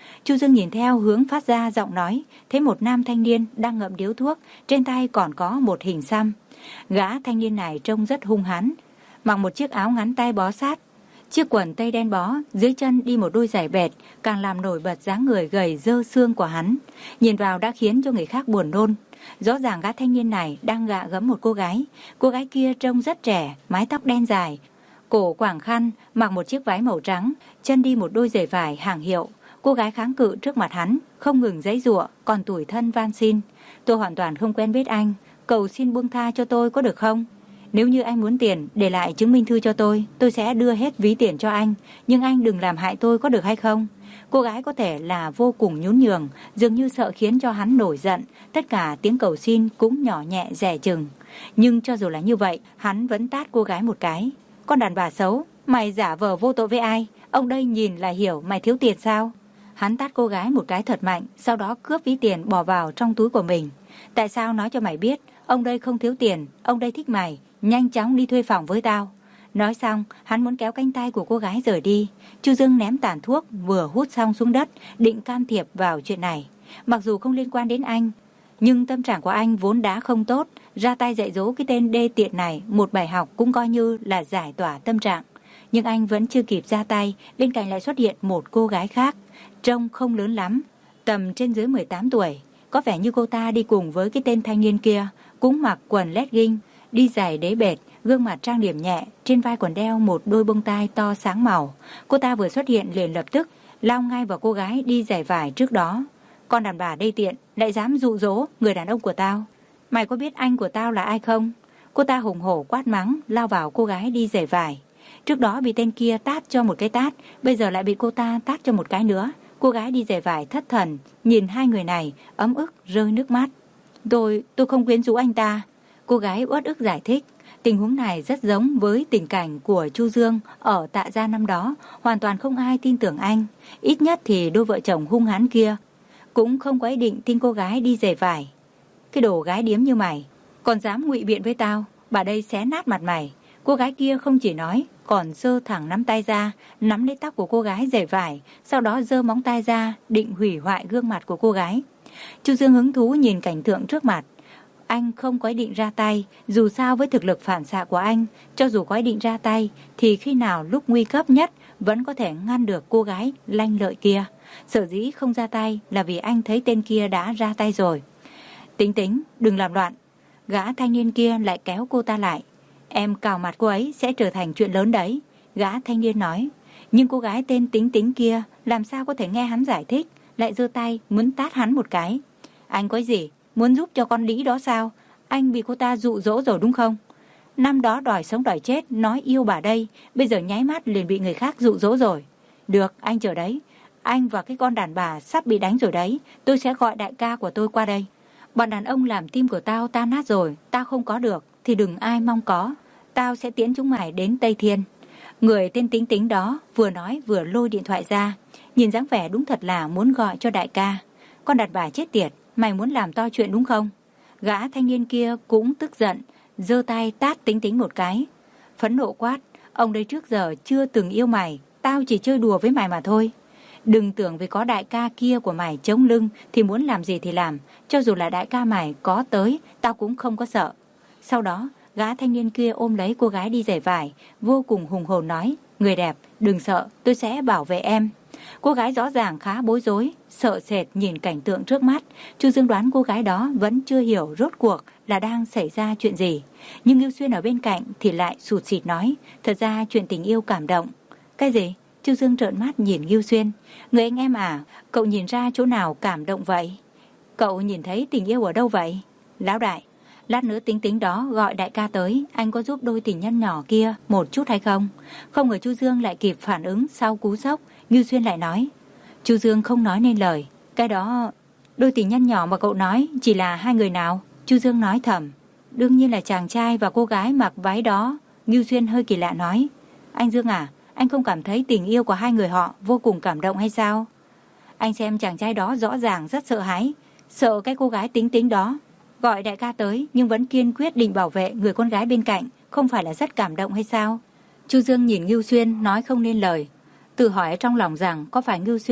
Chu Dương nhìn theo hướng phát ra giọng nói, thấy một nam thanh niên đang ngậm điếu thuốc, trên tay còn có một hình xăm. Gã thanh niên này trông rất hung hãn, mặc một chiếc áo ngắn tay bó sát, chiếc quần tây đen bó, dưới chân đi một đôi giày bệt, càng làm nổi bật dáng người gầy dơ xương của hắn. Nhìn vào đã khiến cho người khác buồn nôn. Rõ ràng gã thanh niên này đang gạ gẫm một cô gái. Cô gái kia trông rất trẻ, mái tóc đen dài, cổ quàng khăn, mặc một chiếc váy màu trắng, chân đi một đôi giày vải hàng hiệu. Cô gái kháng cự trước mặt hắn, không ngừng giãy giụa, còn tủi thân van xin. Tôi hoàn toàn không quen biết anh, cầu xin buông tha cho tôi có được không? Nếu như anh muốn tiền, để lại chứng minh thư cho tôi, tôi sẽ đưa hết ví tiền cho anh, nhưng anh đừng làm hại tôi có được hay không? Cô gái có thể là vô cùng nhún nhường, dường như sợ khiến cho hắn nổi giận, tất cả tiếng cầu xin cũng nhỏ nhẹ dè chừng. Nhưng cho dù là như vậy, hắn vẫn tát cô gái một cái. Con đàn bà xấu, mày giả vờ vô tội với ai? Ông đây nhìn là hiểu mày thiếu tiền sao? Hắn tát cô gái một cái thật mạnh, sau đó cướp ví tiền bỏ vào trong túi của mình. Tại sao nói cho mày biết, ông đây không thiếu tiền, ông đây thích mày, nhanh chóng đi thuê phòng với tao. Nói xong, hắn muốn kéo cánh tay của cô gái rời đi. Chu Dương ném tàn thuốc vừa hút xong xuống đất, định can thiệp vào chuyện này. Mặc dù không liên quan đến anh, nhưng tâm trạng của anh vốn đã không tốt, ra tay dạy dỗ cái tên đê tiện này một bài học cũng coi như là giải tỏa tâm trạng. Nhưng anh vẫn chưa kịp ra tay, bên cạnh lại xuất hiện một cô gái khác, trông không lớn lắm, tầm trên dưới mười tám tuổi. Có vẻ như cô ta đi cùng với cái tên thanh niên kia, cũng mặc quần legging, đi giày đế bệt, gương mặt trang điểm nhẹ, trên vai còn đeo một đôi bông tai to sáng màu. Cô ta vừa xuất hiện liền lập tức lao ngay vào cô gái đi giày vải trước đó. Con đàn bà đê tiện, lại dám dụ dỗ người đàn ông của tao. Mày có biết anh của tao là ai không? Cô ta hùng hổ quát mắng, lao vào cô gái đi giày vải. Trước đó bị tên kia tát cho một cái tát, bây giờ lại bị cô ta tát cho một cái nữa. Cô gái đi giày vải thất thần, nhìn hai người này, ấm ức rơi nước mắt. Tôi, tôi không quyến rũ anh ta. Cô gái uất ức giải thích. Tình huống này rất giống với tình cảnh của Chu Dương ở Tạ Gia năm đó, hoàn toàn không ai tin tưởng anh. Ít nhất thì đôi vợ chồng hung hãn kia cũng không có ý định tin cô gái đi giày vải. Cái đồ gái điếm như mày, còn dám ngụy biện với tao, bà đây xé nát mặt mày. Cô gái kia không chỉ nói, còn giơ thẳng nắm tay ra, nắm lấy tóc của cô gái giày vải, sau đó giơ móng tay ra, định hủy hoại gương mặt của cô gái. Chu Dương hứng thú nhìn cảnh tượng trước mặt. Anh không có ý định ra tay, dù sao với thực lực phản xạ của anh, cho dù có ý định ra tay, thì khi nào lúc nguy cấp nhất vẫn có thể ngăn được cô gái lanh lợi kia. Sở dĩ không ra tay là vì anh thấy tên kia đã ra tay rồi. Tính tính, đừng làm loạn. Gã thanh niên kia lại kéo cô ta lại. Em cào mặt cô ấy sẽ trở thành chuyện lớn đấy, gã thanh niên nói. Nhưng cô gái tên Tính Tính kia làm sao có thể nghe hắn giải thích, lại giơ tay muốn tát hắn một cái. Anh có gì? Muốn giúp cho con đĩ đó sao? Anh bị cô ta dụ dỗ rồi đúng không? Năm đó đòi sống đòi chết, nói yêu bà đây, bây giờ nháy mắt liền bị người khác dụ dỗ rồi. Được, anh chờ đấy. Anh và cái con đàn bà sắp bị đánh rồi đấy, tôi sẽ gọi đại ca của tôi qua đây. Bọn đàn ông làm tim của tao tan nát rồi, tao không có được, thì đừng ai mong có. Tao sẽ tiễn chúng mày đến Tây Thiên. Người tên Tính Tính đó vừa nói vừa lôi điện thoại ra, nhìn dáng vẻ đúng thật là muốn gọi cho đại ca. Con đàn bà chết tiệt, mày muốn làm to chuyện đúng không? Gã thanh niên kia cũng tức giận, giơ tay tát Tính Tính một cái. Phẫn nộ quát, ông đây trước giờ chưa từng yêu mày, tao chỉ chơi đùa với mày mà thôi. Đừng tưởng vì có đại ca kia của mày chống lưng thì muốn làm gì thì làm, cho dù là đại ca mày có tới, tao cũng không có sợ. Sau đó, gã thanh niên kia ôm lấy cô gái đi giày vải, vô cùng hùng hồn nói, người đẹp, đừng sợ, tôi sẽ bảo vệ em. Cô gái rõ ràng khá bối rối, sợ sệt nhìn cảnh tượng trước mắt. Chu Dương đoán cô gái đó vẫn chưa hiểu rốt cuộc là đang xảy ra chuyện gì. Nhưng Ngưu Xuyên ở bên cạnh thì lại sụt sịt nói, thật ra chuyện tình yêu cảm động. Cái gì? Chu Dương trợn mắt nhìn Ngưu Xuyên. Người anh em à, cậu nhìn ra chỗ nào cảm động vậy? Cậu nhìn thấy tình yêu ở đâu vậy? Lão đại, lát nữa Tính Tính đó gọi đại ca tới, anh có giúp đôi tình nhân nhỏ kia một chút hay không? Không ngờ Chu Dương lại kịp phản ứng sau cú sốc. Ngưu Xuyên lại nói. Chu Dương không nói nên lời. Cái đó, đôi tình nhân nhỏ mà cậu nói chỉ là hai người nào? Chu Dương nói thầm. Đương nhiên là chàng trai và cô gái mặc váy đó. Ngưu Xuyên hơi kỳ lạ nói. Anh Dương à, anh không cảm thấy tình yêu của hai người họ vô cùng cảm động hay sao? Anh xem chàng trai đó rõ ràng rất sợ hãi, sợ cái cô gái Tính Tính đó. Gọi đại ca tới nhưng vẫn kiên quyết định bảo vệ người con gái bên cạnh, không phải là rất cảm động hay sao? Chu Dương nhìn Ngưu Xuyên nói không nên lời, tự hỏi trong lòng rằng có phải Ngưu Xuyên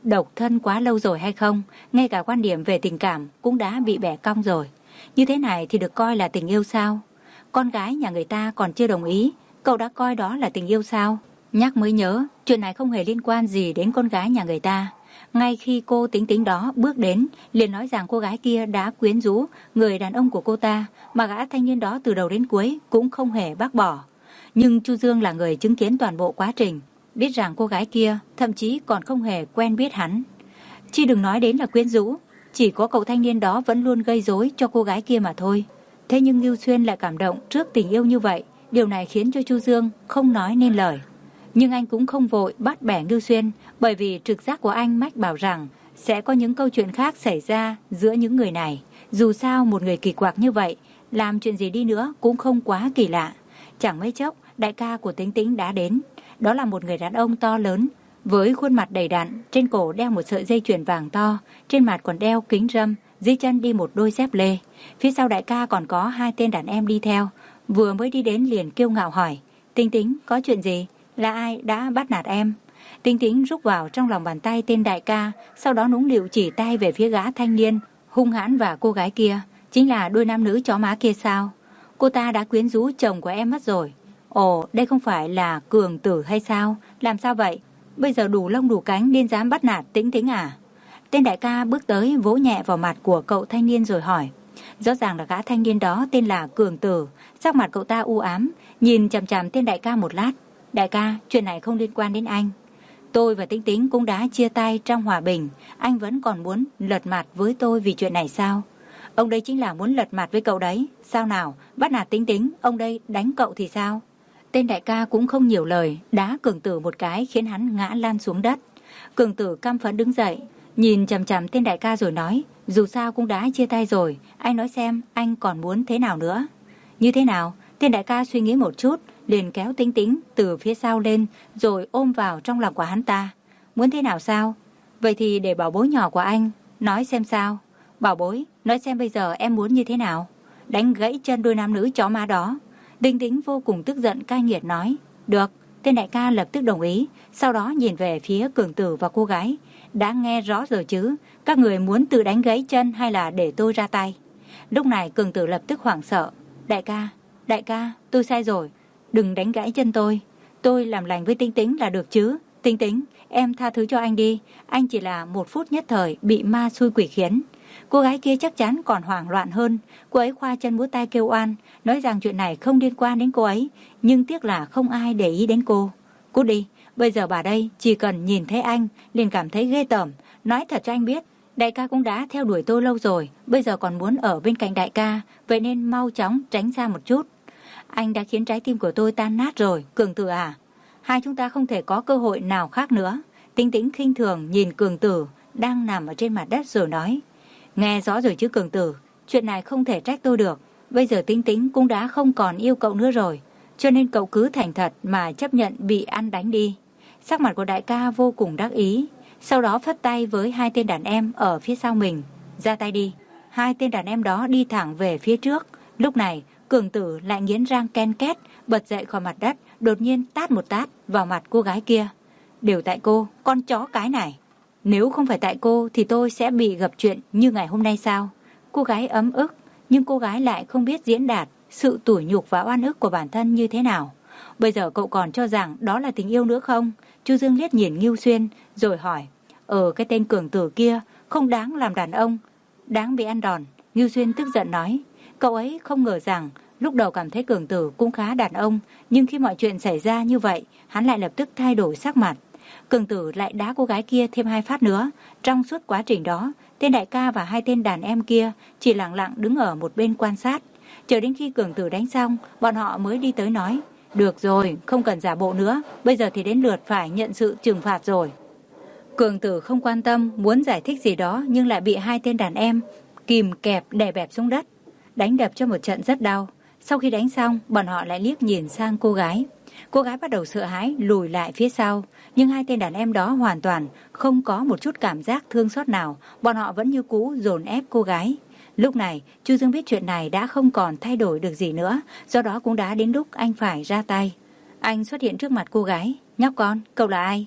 độc thân quá lâu rồi hay không, ngay cả quan điểm về tình cảm cũng đã bị bẻ cong rồi. Như thế này thì được coi là tình yêu sao? Con gái nhà người ta còn chưa đồng ý, cậu đã coi đó là tình yêu sao? Nhắc mới nhớ, chuyện này không hề liên quan gì đến con gái nhà người ta. Ngay khi cô Tính Tính đó bước đến, liền nói rằng cô gái kia đã quyến rũ người đàn ông của cô ta, mà gã thanh niên đó từ đầu đến cuối cũng không hề bác bỏ. Nhưng Chu Dương là người chứng kiến toàn bộ quá trình, biết rằng cô gái kia thậm chí còn không hề quen biết hắn. Chỉ đừng nói đến là quyến rũ, chỉ có cậu thanh niên đó vẫn luôn gây rối cho cô gái kia mà thôi. Thế nhưng Ngưu Xuyên lại cảm động trước tình yêu như vậy, điều này khiến cho Chu Dương không nói nên lời. Nhưng anh cũng không vội bắt bẻ Ngưu Xuyên, bởi vì trực giác của anh mách bảo rằng sẽ có những câu chuyện khác xảy ra giữa những người này. Dù sao một người kỳ quặc như vậy, làm chuyện gì đi nữa cũng không quá kỳ lạ. Chẳng mấy chốc, đại ca của Tính Tính đã đến. Đó là một người đàn ông to lớn, với khuôn mặt đầy đặn, trên cổ đeo một sợi dây chuyền vàng to, trên mặt còn đeo kính râm, dưới chân đi một đôi dép lê. Phía sau đại ca còn có hai tên đàn em đi theo. Vừa mới đi đến liền kiêu ngạo hỏi: Tính Tính, có chuyện gì? Là ai đã bắt nạt em? Tính Tính rúc vào trong lòng bàn tay tên đại ca, sau đó nũng nịu chỉ tay về phía gã thanh niên hung hãn và cô gái kia. Chính là đôi nam nữ chó má kia sao? Cô ta đã quyến rũ chồng của em mất rồi. Ồ, đây không phải là Cường Tử hay sao? Làm sao vậy? Bây giờ đủ lông đủ cánh nên dám bắt nạt Tính Tính à? Tên đại ca bước tới vỗ nhẹ vào mặt của cậu thanh niên rồi hỏi. Rõ ràng là gã thanh niên đó tên là Cường Tử. Sắc mặt cậu ta u ám, nhìn chằm chằm tên đại ca một lát. Đại ca, chuyện này không liên quan đến anh. Tôi và Tính Tính cũng đã chia tay trong hòa bình. Anh vẫn còn muốn lật mặt với tôi vì chuyện này sao? Ông đây chính là muốn lật mặt với cậu đấy. Sao nào, bắt nạt Tính Tính, ông đây đánh cậu thì sao? Tên đại ca cũng không nhiều lời, đá Cường Tử một cái khiến hắn ngã lan xuống đất. Cường Tử căm phẫn đứng dậy, nhìn chằm chằm tên đại ca rồi nói, dù sao cũng đã chia tay rồi, anh nói xem anh còn muốn thế nào nữa. Như thế nào? Tên đại ca suy nghĩ một chút, liền kéo Tính Tính từ phía sau lên rồi ôm vào trong lòng của hắn ta. Muốn thế nào sao? Vậy thì để bảo bối nhỏ của anh nói xem sao. Bảo bối, nói xem bây giờ em muốn như thế nào? Đánh gãy chân đôi nam nữ chó má đó. Tính Tính vô cùng tức giận cay nghiệt nói. Được. Tên đại ca lập tức đồng ý, sau đó nhìn về phía Cường Tử và cô gái. Đã nghe rõ rồi chứ, các người muốn tự đánh gãy chân hay là để tôi ra tay? Lúc này Cường Tử lập tức hoảng sợ. Đại ca, đại ca, tôi sai rồi, đừng đánh gãy chân tôi. Tôi làm lành với Tính Tính là được chứ. Tính Tính, em tha thứ cho anh đi, anh chỉ là một phút nhất thời bị ma xui quỷ khiến. Cô gái kia chắc chắn còn hoảng loạn hơn. Cô ấy khoa chân múa tay kêu oan, nói rằng chuyện này không liên quan đến cô ấy, nhưng tiếc là không ai để ý đến cô. Cút đi, bây giờ bà đây chỉ cần nhìn thấy anh liền cảm thấy ghê tởm. Nói thật cho anh biết, đại ca cũng đã theo đuổi tôi lâu rồi, bây giờ còn muốn ở bên cạnh đại ca, vậy nên mau chóng tránh ra một chút. Anh đã khiến trái tim của tôi tan nát rồi, Cường Tử à. Hai chúng ta không thể có cơ hội nào khác nữa. Tính Tính khinh thường nhìn Cường Tử đang nằm ở trên mặt đất rồi nói. Nghe rõ rồi chứ Cường Tử, chuyện này không thể trách tôi được. Bây giờ Tính Tính cũng đã không còn yêu cậu nữa rồi, cho nên cậu cứ thành thật mà chấp nhận bị ăn đánh đi. Sắc mặt của đại ca vô cùng đắc ý, sau đó phất tay với hai tên đàn em ở phía sau mình. Ra tay đi. Hai tên đàn em đó đi thẳng về phía trước. Lúc này Cường Tử lại nghiến răng ken két, bật dậy khỏi mặt đất, đột nhiên tát một tát vào mặt cô gái kia. Đều tại cô, con chó cái này. Nếu không phải tại cô thì tôi sẽ bị gặp chuyện như ngày hôm nay sao? Cô gái ấm ức, nhưng cô gái lại không biết diễn đạt sự tủi nhục và oan ức của bản thân như thế nào. Bây giờ cậu còn cho rằng đó là tình yêu nữa không? Chu Dương liếc nhìn Ngưu Xuyên rồi hỏi. Ờ, cái tên Cường Tử kia không đáng làm đàn ông, đáng bị ăn đòn. Ngưu Xuyên tức giận nói. Cậu ấy không ngờ rằng lúc đầu cảm thấy Cường Tử cũng khá đàn ông, nhưng khi mọi chuyện xảy ra như vậy, hắn lại lập tức thay đổi sắc mặt. Cường Tử lại đá cô gái kia thêm hai phát nữa. Trong suốt quá trình đó, tên đại ca và hai tên đàn em kia chỉ lặng lặng đứng ở một bên quan sát. Chờ đến khi Cường Tử đánh xong, bọn họ mới đi tới nói. Được rồi, không cần giả bộ nữa, bây giờ thì đến lượt phải nhận sự trừng phạt rồi. Cường Tử không quan tâm, muốn giải thích gì đó nhưng lại bị hai tên đàn em kìm kẹp đè bẹp xuống đất, đánh đập cho một trận rất đau. Sau khi đánh xong, bọn họ lại liếc nhìn sang cô gái. Cô gái bắt đầu sợ hãi lùi lại phía sau, nhưng hai tên đàn em đó hoàn toàn không có một chút cảm giác thương xót nào, bọn họ vẫn như cũ dồn ép cô gái. Lúc này, Chu Dương biết chuyện này đã không còn thay đổi được gì nữa, do đó cũng đã đến lúc anh phải ra tay. Anh xuất hiện trước mặt cô gái. Nhóc con, cậu là ai?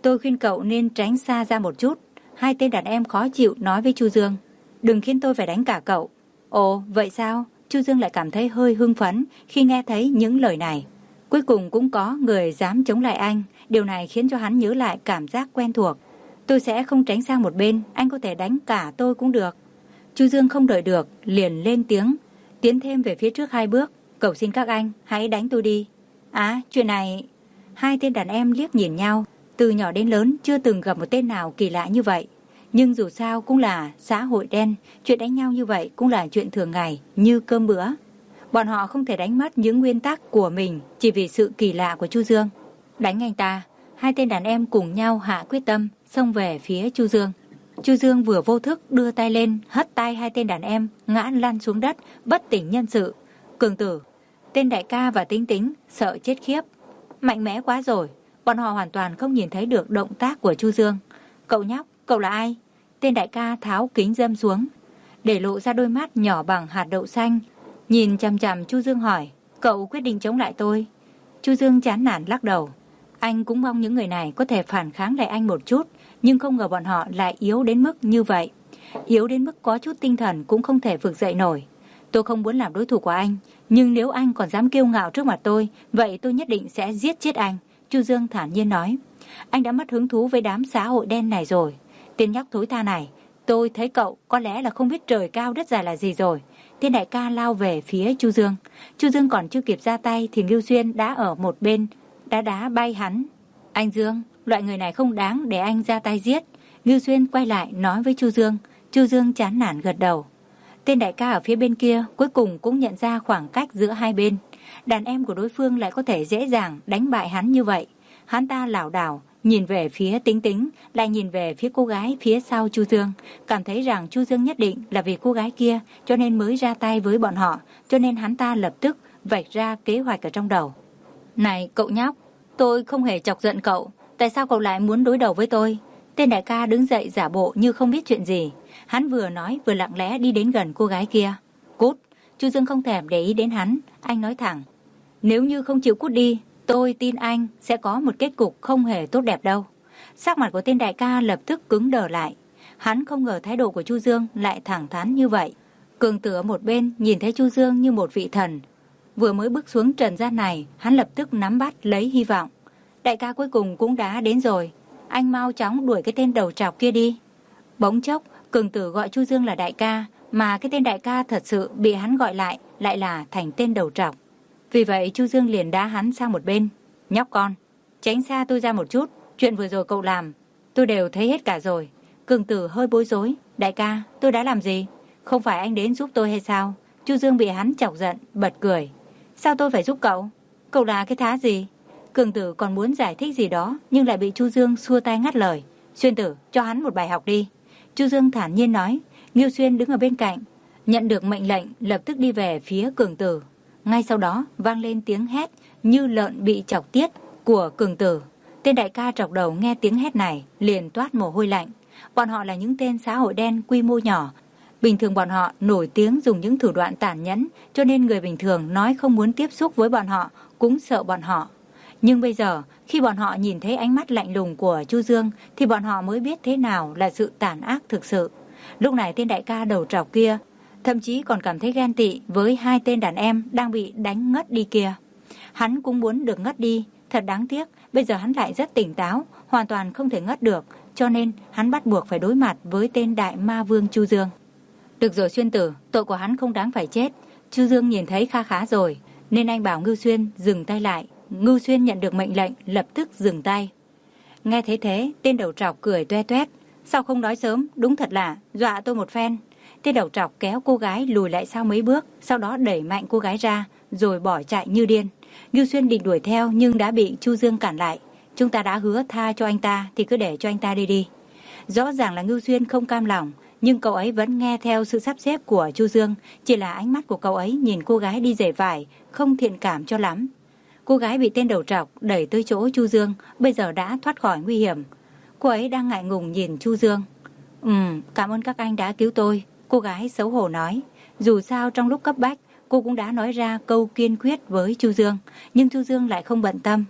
Tôi khuyên cậu nên tránh xa ra một chút. Hai tên đàn em khó chịu nói với Chu Dương. Đừng khiến tôi phải đánh cả cậu. Ồ, vậy sao? Chu Dương lại cảm thấy hơi hưng phấn khi nghe thấy những lời này. Cuối cùng cũng có người dám chống lại anh. Điều này khiến cho hắn nhớ lại cảm giác quen thuộc. Tôi sẽ không tránh sang một bên, anh có thể đánh cả tôi cũng được. Chu Dương không đợi được, liền lên tiếng, tiến thêm về phía trước hai bước. Cầu xin các anh, hãy đánh tôi đi. À, chuyện này... Hai tên đàn em liếc nhìn nhau. Từ nhỏ đến lớn chưa từng gặp một tên nào kỳ lạ như vậy. Nhưng dù sao cũng là xã hội đen, chuyện đánh nhau như vậy cũng là chuyện thường ngày, như cơm bữa. Bọn họ không thể đánh mất những nguyên tắc của mình chỉ vì sự kỳ lạ của Chu Dương. Đánh anh ta. Hai tên đàn em cùng nhau hạ quyết tâm, xông về phía Chu Dương. Chu Dương vừa vô thức đưa tay lên, hất tay hai tên đàn em, ngã lăn xuống đất, bất tỉnh nhân sự. Cường Tử, tên đại ca và Tính Tính sợ chết khiếp. Mạnh mẽ quá rồi, bọn họ hoàn toàn không nhìn thấy được động tác của Chu Dương. Cậu nhóc, cậu là ai? Tên đại ca tháo kính râm xuống, để lộ ra đôi mắt nhỏ bằng hạt đậu xanh, nhìn chằm chằm Chu Dương hỏi, cậu quyết định chống lại tôi? Chu Dương chán nản lắc đầu. Anh cũng mong những người này có thể phản kháng lại anh một chút, nhưng không ngờ bọn họ lại yếu đến mức như vậy. Yếu đến mức có chút tinh thần cũng không thể vực dậy nổi. Tôi không muốn làm đối thủ của anh, nhưng nếu anh còn dám kiêu ngạo trước mặt tôi, vậy tôi nhất định sẽ giết chết anh. Chu Dương thản nhiên nói. Anh đã mất hứng thú với đám xã hội đen này rồi. Tên nhóc thối tha này, tôi thấy cậu có lẽ là không biết trời cao đất dài là gì rồi. Tên đại ca lao về phía Chu Dương. Chu Dương còn chưa kịp ra tay thì Ngưu Xuyên đã ở một bên, đã đá bay hắn. Anh Dương, loại người này không đáng để anh ra tay giết. Ngưu Xuyên quay lại nói với Chu Dương. Chu Dương chán nản gật đầu. Tên đại ca ở phía bên kia cuối cùng cũng nhận ra khoảng cách giữa hai bên. Đàn em của đối phương lại có thể dễ dàng đánh bại hắn như vậy. Hắn ta lảo đảo, nhìn về phía Tính Tính, lại nhìn về phía cô gái phía sau Chu Dương. Cảm thấy rằng Chu Dương nhất định là vì cô gái kia cho nên mới ra tay với bọn họ. Cho nên hắn ta lập tức vạch ra kế hoạch ở trong đầu. Này cậu nhóc, tôi không hề chọc giận cậu. Tại sao cậu lại muốn đối đầu với tôi? Tên đại ca đứng dậy giả bộ như không biết chuyện gì. Hắn vừa nói vừa lặng lẽ đi đến gần cô gái kia. Cút. Chu Dương không thèm để ý đến hắn. Anh nói thẳng, nếu như không chịu cút đi, tôi tin anh sẽ có một kết cục không hề tốt đẹp đâu. Sắc mặt của tên đại ca lập tức cứng đờ lại. Hắn không ngờ thái độ của Chu Dương lại thẳng thắn như vậy. Cường Tử ở một bên nhìn thấy Chu Dương như một vị thần. Vừa mới bước xuống trần gian này, hắn lập tức nắm bắt lấy hy vọng. Đại ca cuối cùng cũng đã đến rồi. Anh mau chóng đuổi cái tên đầu trọc kia đi. Bỗng chốc, Cường Tử gọi Chu Dương là đại ca, mà cái tên đại ca thật sự bị hắn gọi lại lại là thành tên đầu trọc. Vì vậy Chu Dương liền đá hắn sang một bên. Nhóc con, tránh xa tôi ra một chút. Chuyện vừa rồi cậu làm, tôi đều thấy hết cả rồi. Cường Tử hơi bối rối. Đại ca, tôi đã làm gì? Không phải anh đến giúp tôi hay sao? Chu Dương bị hắn chọc giận, bật cười. Sao tôi phải giúp cậu? Cậu là cái thá gì? Cường Tử còn muốn giải thích gì đó, nhưng lại bị Chu Dương xua tay ngắt lời. Xuyên Tử, cho hắn một bài học đi. Chu Dương thản nhiên nói. Ngưu Xuyên đứng ở bên cạnh, nhận được mệnh lệnh lập tức đi về phía Cường Tử. Ngay sau đó vang lên tiếng hét như lợn bị chọc tiết của Cường Tử. Tên đại ca trọc đầu nghe tiếng hét này liền toát mồ hôi lạnh. Bọn họ là những tên xã hội đen quy mô nhỏ. Bình thường bọn họ nổi tiếng dùng những thủ đoạn tàn nhẫn, cho nên người bình thường nói không muốn tiếp xúc với bọn họ cũng sợ bọn họ. Nhưng bây giờ khi bọn họ nhìn thấy ánh mắt lạnh lùng của Chu Dương thì bọn họ mới biết thế nào là sự tàn ác thực sự. Lúc này tên đại ca đầu trọc kia thậm chí còn cảm thấy ghen tị với hai tên đàn em đang bị đánh ngất đi kia. Hắn cũng muốn được ngất đi, thật đáng tiếc, bây giờ hắn lại rất tỉnh táo, hoàn toàn không thể ngất được, cho nên hắn bắt buộc phải đối mặt với tên đại ma vương Chu Dương. Được rồi Xuyên Tử, tội của hắn không đáng phải chết. Chu Dương nhìn thấy kha khá rồi, nên anh bảo Ngưu Xuyên dừng tay lại. Ngưu Xuyên nhận được mệnh lệnh, lập tức dừng tay. Nghe thấy thế, tên đầu trọc cười toe toét. Sao không nói sớm, đúng thật là dọa tôi một phen. Tên đầu trọc kéo cô gái lùi lại sau mấy bước, sau đó đẩy mạnh cô gái ra, rồi bỏ chạy như điên. Ngưu Xuyên định đuổi theo nhưng đã bị Chu Dương cản lại. Chúng ta đã hứa tha cho anh ta thì cứ để cho anh ta đi đi. Rõ ràng là Ngưu Xuyên không cam lòng, nhưng cậu ấy vẫn nghe theo sự sắp xếp của Chu Dương. Chỉ là ánh mắt của cậu ấy nhìn cô gái đi giày vải không thiện cảm cho lắm. Cô gái bị tên đầu trọc đẩy tới chỗ Chu Dương, bây giờ đã thoát khỏi nguy hiểm. Cô ấy đang ngại ngùng nhìn Chu Dương. Ừm, cảm ơn các anh đã cứu tôi. Cô gái xấu hổ nói. Dù sao trong lúc cấp bách cô cũng đã nói ra câu kiên quyết với Chu Dương, nhưng Chu Dương lại không bận tâm.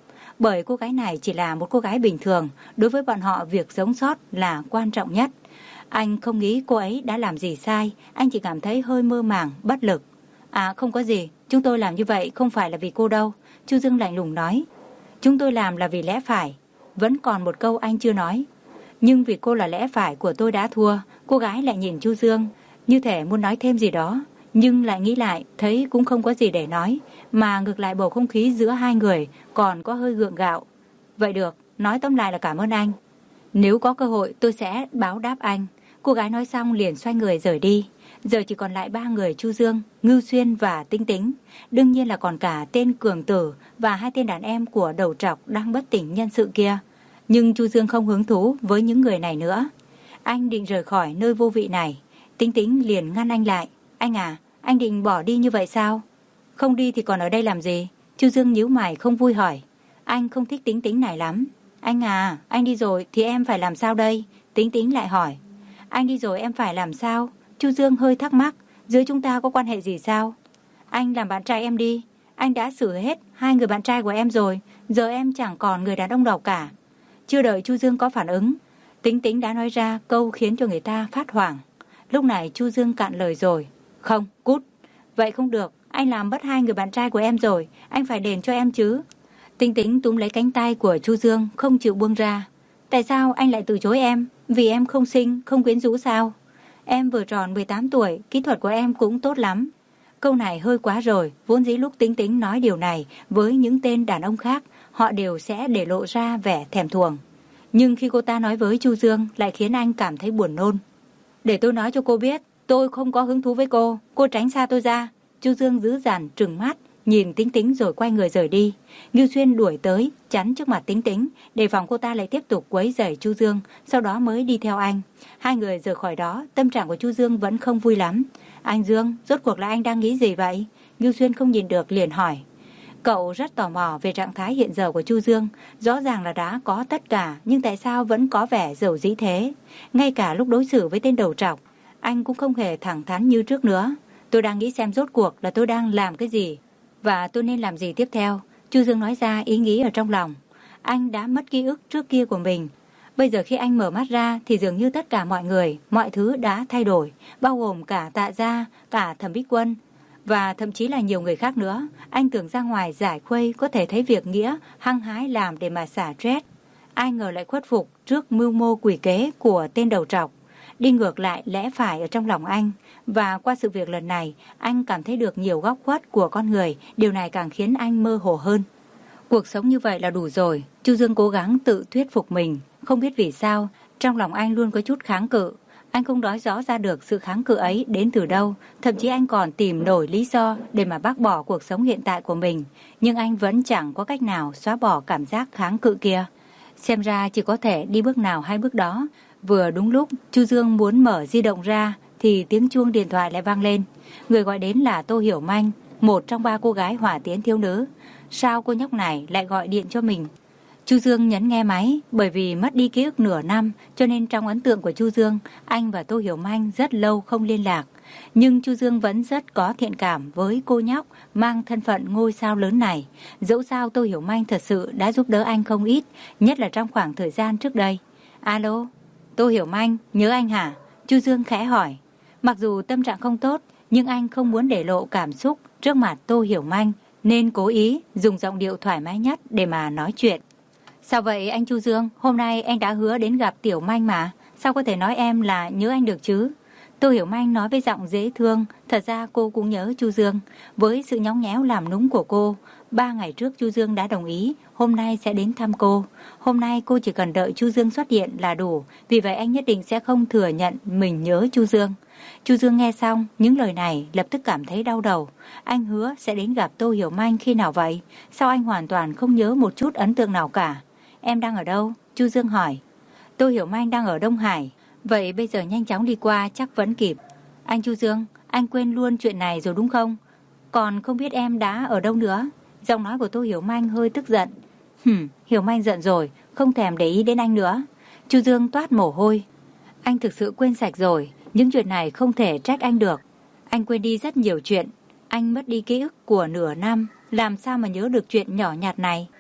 bởi cô gái này chỉ là một cô gái bình thường, đối với bọn họ việc sống sót là quan trọng nhất. Anh không nghĩ cô ấy đã làm gì sai, anh chỉ cảm thấy hơi mơ màng, bất lực. À không có gì, chúng tôi làm như vậy không phải là vì cô đâu, Chu Dương lạnh lùng nói. Chúng tôi làm là vì lẽ phải. Vẫn còn một câu anh chưa nói. Nhưng vì cô là lẽ phải của tôi đã thua. Cô gái lại nhìn Chu Dương như thể muốn nói thêm gì đó, nhưng lại nghĩ lại thấy cũng không có gì để nói, mà ngược lại bầu không khí giữa hai người còn có hơi gượng gạo. Vậy được, nói tóm lại là cảm ơn anh. Nếu có cơ hội tôi sẽ báo đáp anh. Cô gái nói xong liền xoay người rời đi. Giờ chỉ còn lại ba người: Chu Dương, Ngưu Xuyên và Tính Tính. Đương nhiên là còn cả tên Cường Tử và hai tên đàn em của đầu trọc đang bất tỉnh nhân sự kia. Nhưng Chu Dương không hứng thú với những người này nữa. Anh định rời khỏi nơi vô vị này. Tính Tính liền ngăn anh lại. Anh à, anh định bỏ đi như vậy sao? Không đi thì còn ở đây làm gì? Chu Dương nhíu mày không vui hỏi. Anh không thích Tính Tính này lắm. Anh à, anh đi rồi thì em phải làm sao đây? Tính Tính lại hỏi. Anh đi rồi em phải làm sao? Chu Dương hơi thắc mắc. Giữa chúng ta có quan hệ gì sao? Anh làm bạn trai em đi. Anh đã xử hết hai người bạn trai của em rồi. Giờ em chẳng còn người đàn ông nào cả. Chưa đợi Chu Dương có phản ứng, Tính Tính đã nói ra câu khiến cho người ta phát hoảng. Lúc này Chu Dương cạn lời rồi. Không, cút. Vậy không được, anh làm mất hai người bạn trai của em rồi, anh phải đền cho em chứ. Tính Tính túm lấy cánh tay của Chu Dương không chịu buông ra. Tại sao anh lại từ chối em? Vì em không xinh, không quyến rũ sao? Em vừa tròn mười tám tuổi, kỹ thuật của em cũng tốt lắm. Câu này hơi quá rồi. Vốn dĩ lúc Tính Tính nói điều này với những tên đàn ông khác, họ đều sẽ để lộ ra vẻ thèm thuồng. Nhưng khi cô ta nói với Chu Dương lại khiến anh cảm thấy buồn nôn. Để tôi nói cho cô biết, tôi không có hứng thú với cô, cô tránh xa tôi ra. Chu Dương dữ dằn trừng mắt nhìn Tính Tính rồi quay người rời đi. Ngưu Xuyên đuổi tới chắn trước mặt Tính Tính, đề phòng cô ta lại tiếp tục quấy rầy Chu Dương, sau đó mới đi theo anh. Hai người rời khỏi đó, tâm trạng của Chu Dương vẫn không vui lắm. Anh Dương, rốt cuộc là anh đang nghĩ gì vậy? Ngưu Xuyên không nhìn được liền hỏi. Cậu rất tò mò về trạng thái hiện giờ của Chu Dương. Rõ ràng là đã có tất cả, nhưng tại sao vẫn có vẻ dầu dĩ thế? Ngay cả lúc đối xử với tên đầu trọc, anh cũng không hề thẳng thắn như trước nữa. Tôi đang nghĩ xem rốt cuộc là tôi đang làm cái gì và tôi nên làm gì tiếp theo. Chu Dương nói ra ý nghĩ ở trong lòng. Anh đã mất ký ức trước kia của mình. Bây giờ khi anh mở mắt ra thì dường như tất cả mọi người, mọi thứ đã thay đổi, bao gồm cả Tạ Gia, cả Thẩm Bích Quân và thậm chí là nhiều người khác nữa. Anh tưởng ra ngoài giải khuây có thể thấy việc nghĩa hăng hái làm để mà xả stress. Ai ngờ lại khuất phục trước mưu mô quỷ kế của tên đầu trọc, đi ngược lại lẽ phải ở trong lòng anh. Và qua sự việc lần này, anh cảm thấy được nhiều góc khuất của con người. Điều này càng khiến anh mơ hồ hơn. Cuộc sống như vậy là đủ rồi. Chu Dương cố gắng tự thuyết phục mình. Không biết vì sao, trong lòng anh luôn có chút kháng cự. Anh không nói rõ ra được sự kháng cự ấy đến từ đâu. Thậm chí anh còn tìm nổi lý do để mà bác bỏ cuộc sống hiện tại của mình. Nhưng anh vẫn chẳng có cách nào xóa bỏ cảm giác kháng cự kia. Xem ra chỉ có thể đi bước nào hay bước đó. Vừa đúng lúc Chu Dương muốn mở di động ra thì tiếng chuông điện thoại lại vang lên. Người gọi đến là Tô Hiểu Manh, một trong ba cô gái hỏa tiến thiếu nữ. Sao cô nhóc này lại gọi điện cho mình? Chu Dương nhấn nghe máy. Bởi vì mất đi ký ức nửa năm, cho nên trong ấn tượng của Chu Dương, anh và Tô Hiểu Manh rất lâu không liên lạc. Nhưng Chu Dương vẫn rất có thiện cảm với cô nhóc mang thân phận ngôi sao lớn này. Dẫu sao Tô Hiểu Manh thật sự đã giúp đỡ anh không ít, nhất là trong khoảng thời gian trước đây. Alo, Tô Hiểu Manh, nhớ anh hả? Chu Dương khẽ hỏi. Mặc dù tâm trạng không tốt, nhưng anh không muốn để lộ cảm xúc trước mặt Tô Hiểu Manh, nên cố ý dùng giọng điệu thoải mái nhất để mà nói chuyện. Sao vậy anh Chu Dương? Hôm nay anh đã hứa đến gặp Tiểu Manh mà. Sao có thể nói em là nhớ anh được chứ? Tô Hiểu Manh nói với giọng dễ thương. Thật ra cô cũng nhớ Chu Dương. Với sự nhõng nhẽo làm núng của cô, ba ngày trước Chu Dương đã đồng ý hôm nay sẽ đến thăm cô. Hôm nay cô chỉ cần đợi Chu Dương xuất hiện là đủ. Vì vậy anh nhất định sẽ không thừa nhận mình nhớ Chu Dương. Chu Dương nghe xong những lời này lập tức cảm thấy đau đầu. Anh hứa sẽ đến gặp Tô Hiểu Manh khi nào vậy? Sao anh hoàn toàn không nhớ một chút ấn tượng nào cả? Em đang ở đâu? Chu Dương hỏi. Tô Hiểu Manh đang ở Đông Hải. Vậy bây giờ nhanh chóng đi qua chắc vẫn kịp. Anh Chu Dương, anh quên luôn chuyện này rồi đúng không? Còn không biết em đã ở đâu nữa? Giọng nói của Tô Hiểu Manh hơi tức giận. Hừm, Hiểu Manh giận rồi, không thèm để ý đến anh nữa. Chu Dương toát mồ hôi. Anh thực sự quên sạch rồi. Những chuyện này không thể trách anh được. Anh quên đi rất nhiều chuyện. Anh mất đi ký ức của nửa năm, làm sao mà nhớ được chuyện nhỏ nhặt này?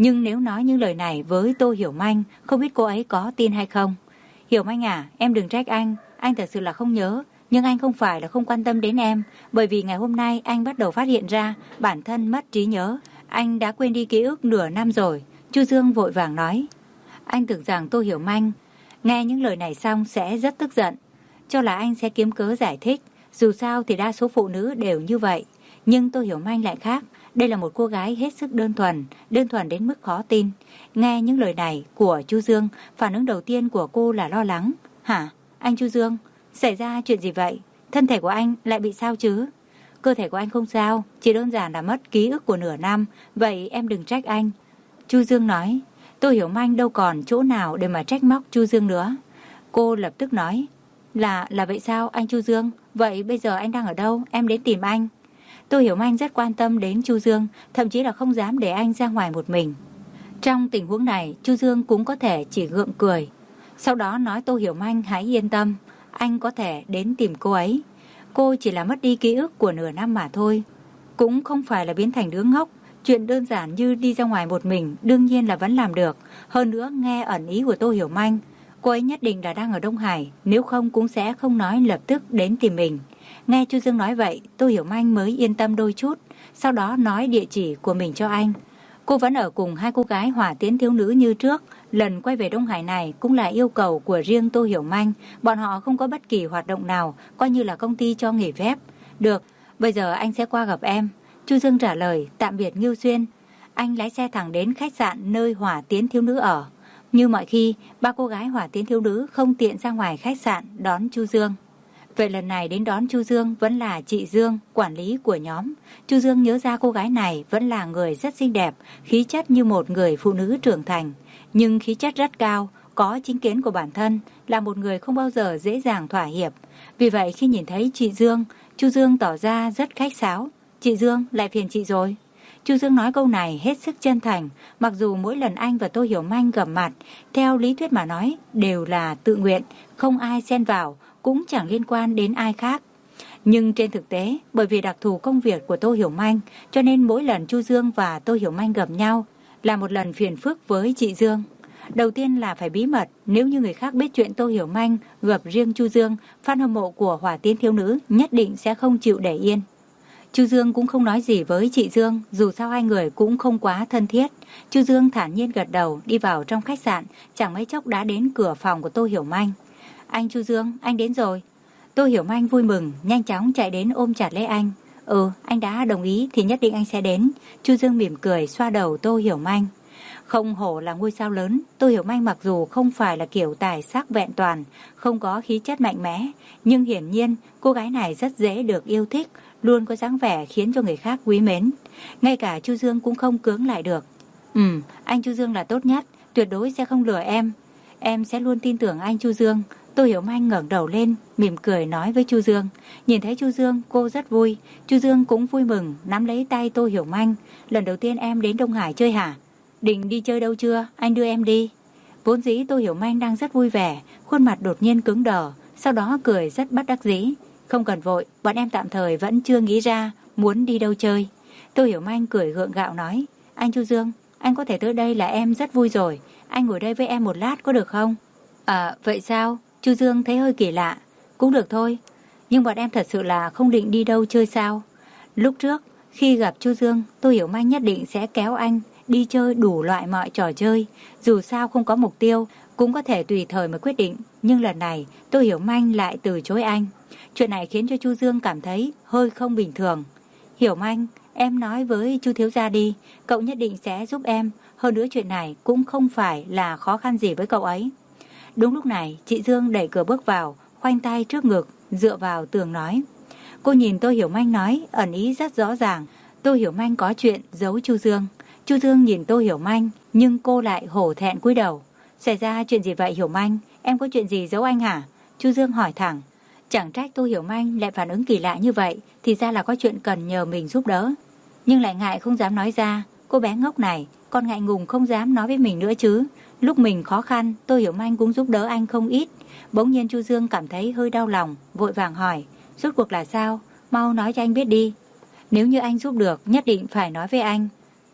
Nhưng nếu nói những lời này với Tô Hiểu Manh, không biết cô ấy có tin hay không. Hiểu Manh à, em đừng trách anh, anh thật sự là không nhớ. Nhưng anh không phải là không quan tâm đến em, bởi vì ngày hôm nay anh bắt đầu phát hiện ra bản thân mất trí nhớ. Anh đã quên đi ký ức nửa năm rồi. Chu Dương vội vàng nói. Anh tưởng rằng Tô Hiểu Manh nghe những lời này xong sẽ rất tức giận, cho là anh sẽ kiếm cớ giải thích. Dù sao thì đa số phụ nữ đều như vậy. Nhưng Tô Hiểu Manh lại khác. Đây là một cô gái hết sức đơn thuần, đơn thuần đến mức khó tin. Nghe những lời này của Chu Dương, phản ứng đầu tiên của cô là lo lắng. Hả? Anh Chu Dương, xảy ra chuyện gì vậy? Thân thể của anh lại bị sao chứ? Cơ thể của anh không sao, chỉ đơn giản là mất ký ức của nửa năm. Vậy em đừng trách anh. Chu Dương nói. Tô Hiểu Manh đâu còn chỗ nào để mà trách móc Chu Dương nữa. Cô lập tức nói. Là, là vậy sao anh Chu Dương? Vậy bây giờ anh đang ở đâu? Em đến tìm anh. Tô Hiểu Manh rất quan tâm đến Chu Dương, thậm chí là không dám để anh ra ngoài một mình. Trong tình huống này, Chu Dương cũng có thể chỉ gượng cười. Sau đó nói Tô Hiểu Manh hãy yên tâm, anh có thể đến tìm cô ấy. Cô chỉ là mất đi ký ức của nửa năm mà thôi. Cũng không phải là biến thành đứa ngốc. Chuyện đơn giản như đi ra ngoài một mình đương nhiên là vẫn làm được. Hơn nữa nghe ẩn ý của Tô Hiểu Manh, cô ấy nhất định là đang ở Đông Hải, nếu không cũng sẽ không nói lập tức đến tìm mình. Nghe Chu Dương nói vậy, Tô Hiểu Manh mới yên tâm đôi chút, sau đó nói địa chỉ của mình cho anh. Cô vẫn ở cùng hai cô gái hỏa tiến thiếu nữ như trước. Lần quay về Đông Hải này cũng là yêu cầu của riêng Tô Hiểu Manh. Bọn họ không có bất kỳ hoạt động nào, coi như là công ty cho nghỉ phép. Được, bây giờ anh sẽ qua gặp em. Chu Dương trả lời, tạm biệt Ngưu Xuyên. Anh lái xe thẳng đến khách sạn nơi hỏa tiến thiếu nữ ở. Như mọi khi, ba cô gái hỏa tiến thiếu nữ không tiện ra ngoài khách sạn đón Chu Dương. Vậy lần này đến đón Chu Dương vẫn là chị Dương, quản lý của nhóm. Chu Dương nhớ ra cô gái này vẫn là người rất xinh đẹp, khí chất như một người phụ nữ trưởng thành. Nhưng khí chất rất cao, có chính kiến của bản thân, là một người không bao giờ dễ dàng thỏa hiệp. Vì vậy khi nhìn thấy chị Dương, Chu Dương tỏ ra rất khách sáo. Chị Dương, lại phiền chị rồi. Chu Dương nói câu này hết sức chân thành, mặc dù mỗi lần anh và Tô Hiểu Manh gặp mặt, theo lý thuyết mà nói, đều là tự nguyện, không ai xen vào, cũng chẳng liên quan đến ai khác. Nhưng trên thực tế, bởi vì đặc thù công việc của Tô Hiểu Manh, cho nên mỗi lần Chu Dương và Tô Hiểu Manh gặp nhau là một lần phiền phức với chị Dương. Đầu tiên là phải bí mật, nếu như người khác biết chuyện Tô Hiểu Manh gặp riêng Chu Dương, fan hâm mộ của hỏa tiến thiếu nữ nhất định sẽ không chịu để yên. Chu Dương cũng không nói gì với chị Dương, dù sao hai người cũng không quá thân thiết. Chu Dương thản nhiên gật đầu, đi vào trong khách sạn, chẳng mấy chốc đã đến cửa phòng của Tô Hiểu Manh. Anh Chu Dương, anh đến rồi. Tô Hiểu Manh vui mừng, nhanh chóng chạy đến ôm chặt lấy anh. Ừ, anh đã đồng ý thì nhất định anh sẽ đến. Chu Dương mỉm cười xoa đầu Tô Hiểu Manh. Không hổ là ngôi sao lớn, Tô Hiểu Manh mặc dù không phải là kiểu tài sắc vẹn toàn, không có khí chất mạnh mẽ, nhưng hiển nhiên cô gái này rất dễ được yêu thích, luôn có dáng vẻ khiến cho người khác quý mến. Ngay cả Chu Dương cũng không cưỡng lại được. Ừ, anh Chu Dương là tốt nhất, tuyệt đối sẽ không lừa em. Em sẽ luôn tin tưởng anh Chu Dương. Tô Hiểu Manh ngẩng đầu lên, mỉm cười nói với Chu Dương. Nhìn thấy Chu Dương, cô rất vui. Chu Dương cũng vui mừng, nắm lấy tay Tô Hiểu Manh. Lần đầu tiên em đến Đông Hải chơi hả? Định đi chơi đâu chưa? Anh đưa em đi. Vốn dĩ Tô Hiểu Manh đang rất vui vẻ, khuôn mặt đột nhiên cứng đờ, sau đó cười rất bất đắc dĩ. Không cần vội, bọn em tạm thời vẫn chưa nghĩ ra muốn đi đâu chơi. Tô Hiểu Manh cười gượng gạo nói. Anh Chu Dương, anh có thể tới đây là em rất vui rồi. Anh ngồi đây với em một lát có được không? À, vậy sao? Chu Dương thấy hơi kỳ lạ. Cũng được thôi. Nhưng bọn em thật sự là không định đi đâu chơi sao? Lúc trước, khi gặp Chu Dương, Tô Hiểu Manh nhất định sẽ kéo anh đi chơi đủ loại mọi trò chơi. Dù sao không có mục tiêu, cũng có thể tùy thời mà quyết định. Nhưng lần này, Tô Hiểu Manh lại từ chối anh. Chuyện này khiến cho Chu Dương cảm thấy hơi không bình thường. Hiểu Manh, em nói với Chu thiếu gia đi, cậu nhất định sẽ giúp em. Hơn nữa chuyện này cũng không phải là khó khăn gì với cậu ấy. Đúng lúc này, chị Dương đẩy cửa bước vào, khoanh tay trước ngực, dựa vào tường nói. Cô nhìn Tô Hiểu Manh nói, ẩn ý rất rõ ràng. Tô Hiểu Manh có chuyện giấu Chu Dương. Chu Dương nhìn Tô Hiểu Manh, nhưng cô lại hổ thẹn cúi đầu. Xảy ra chuyện gì vậy Hiểu Manh? Em có chuyện gì giấu anh hả? Chu Dương hỏi thẳng. Chẳng trách Tô Hiểu Manh lại phản ứng kỳ lạ như vậy, thì ra là có chuyện cần nhờ mình giúp đỡ. Nhưng lại ngại không dám nói ra. Cô bé ngốc này, còn ngại ngùng không dám nói với mình nữa chứ. Lúc mình khó khăn, Tô Hiểu Manh cũng giúp đỡ anh không ít. Bỗng nhiên Chu Dương cảm thấy hơi đau lòng, vội vàng hỏi. Rốt cuộc là sao? Mau nói cho anh biết đi. Nếu như anh giúp được, nhất định phải nói với anh.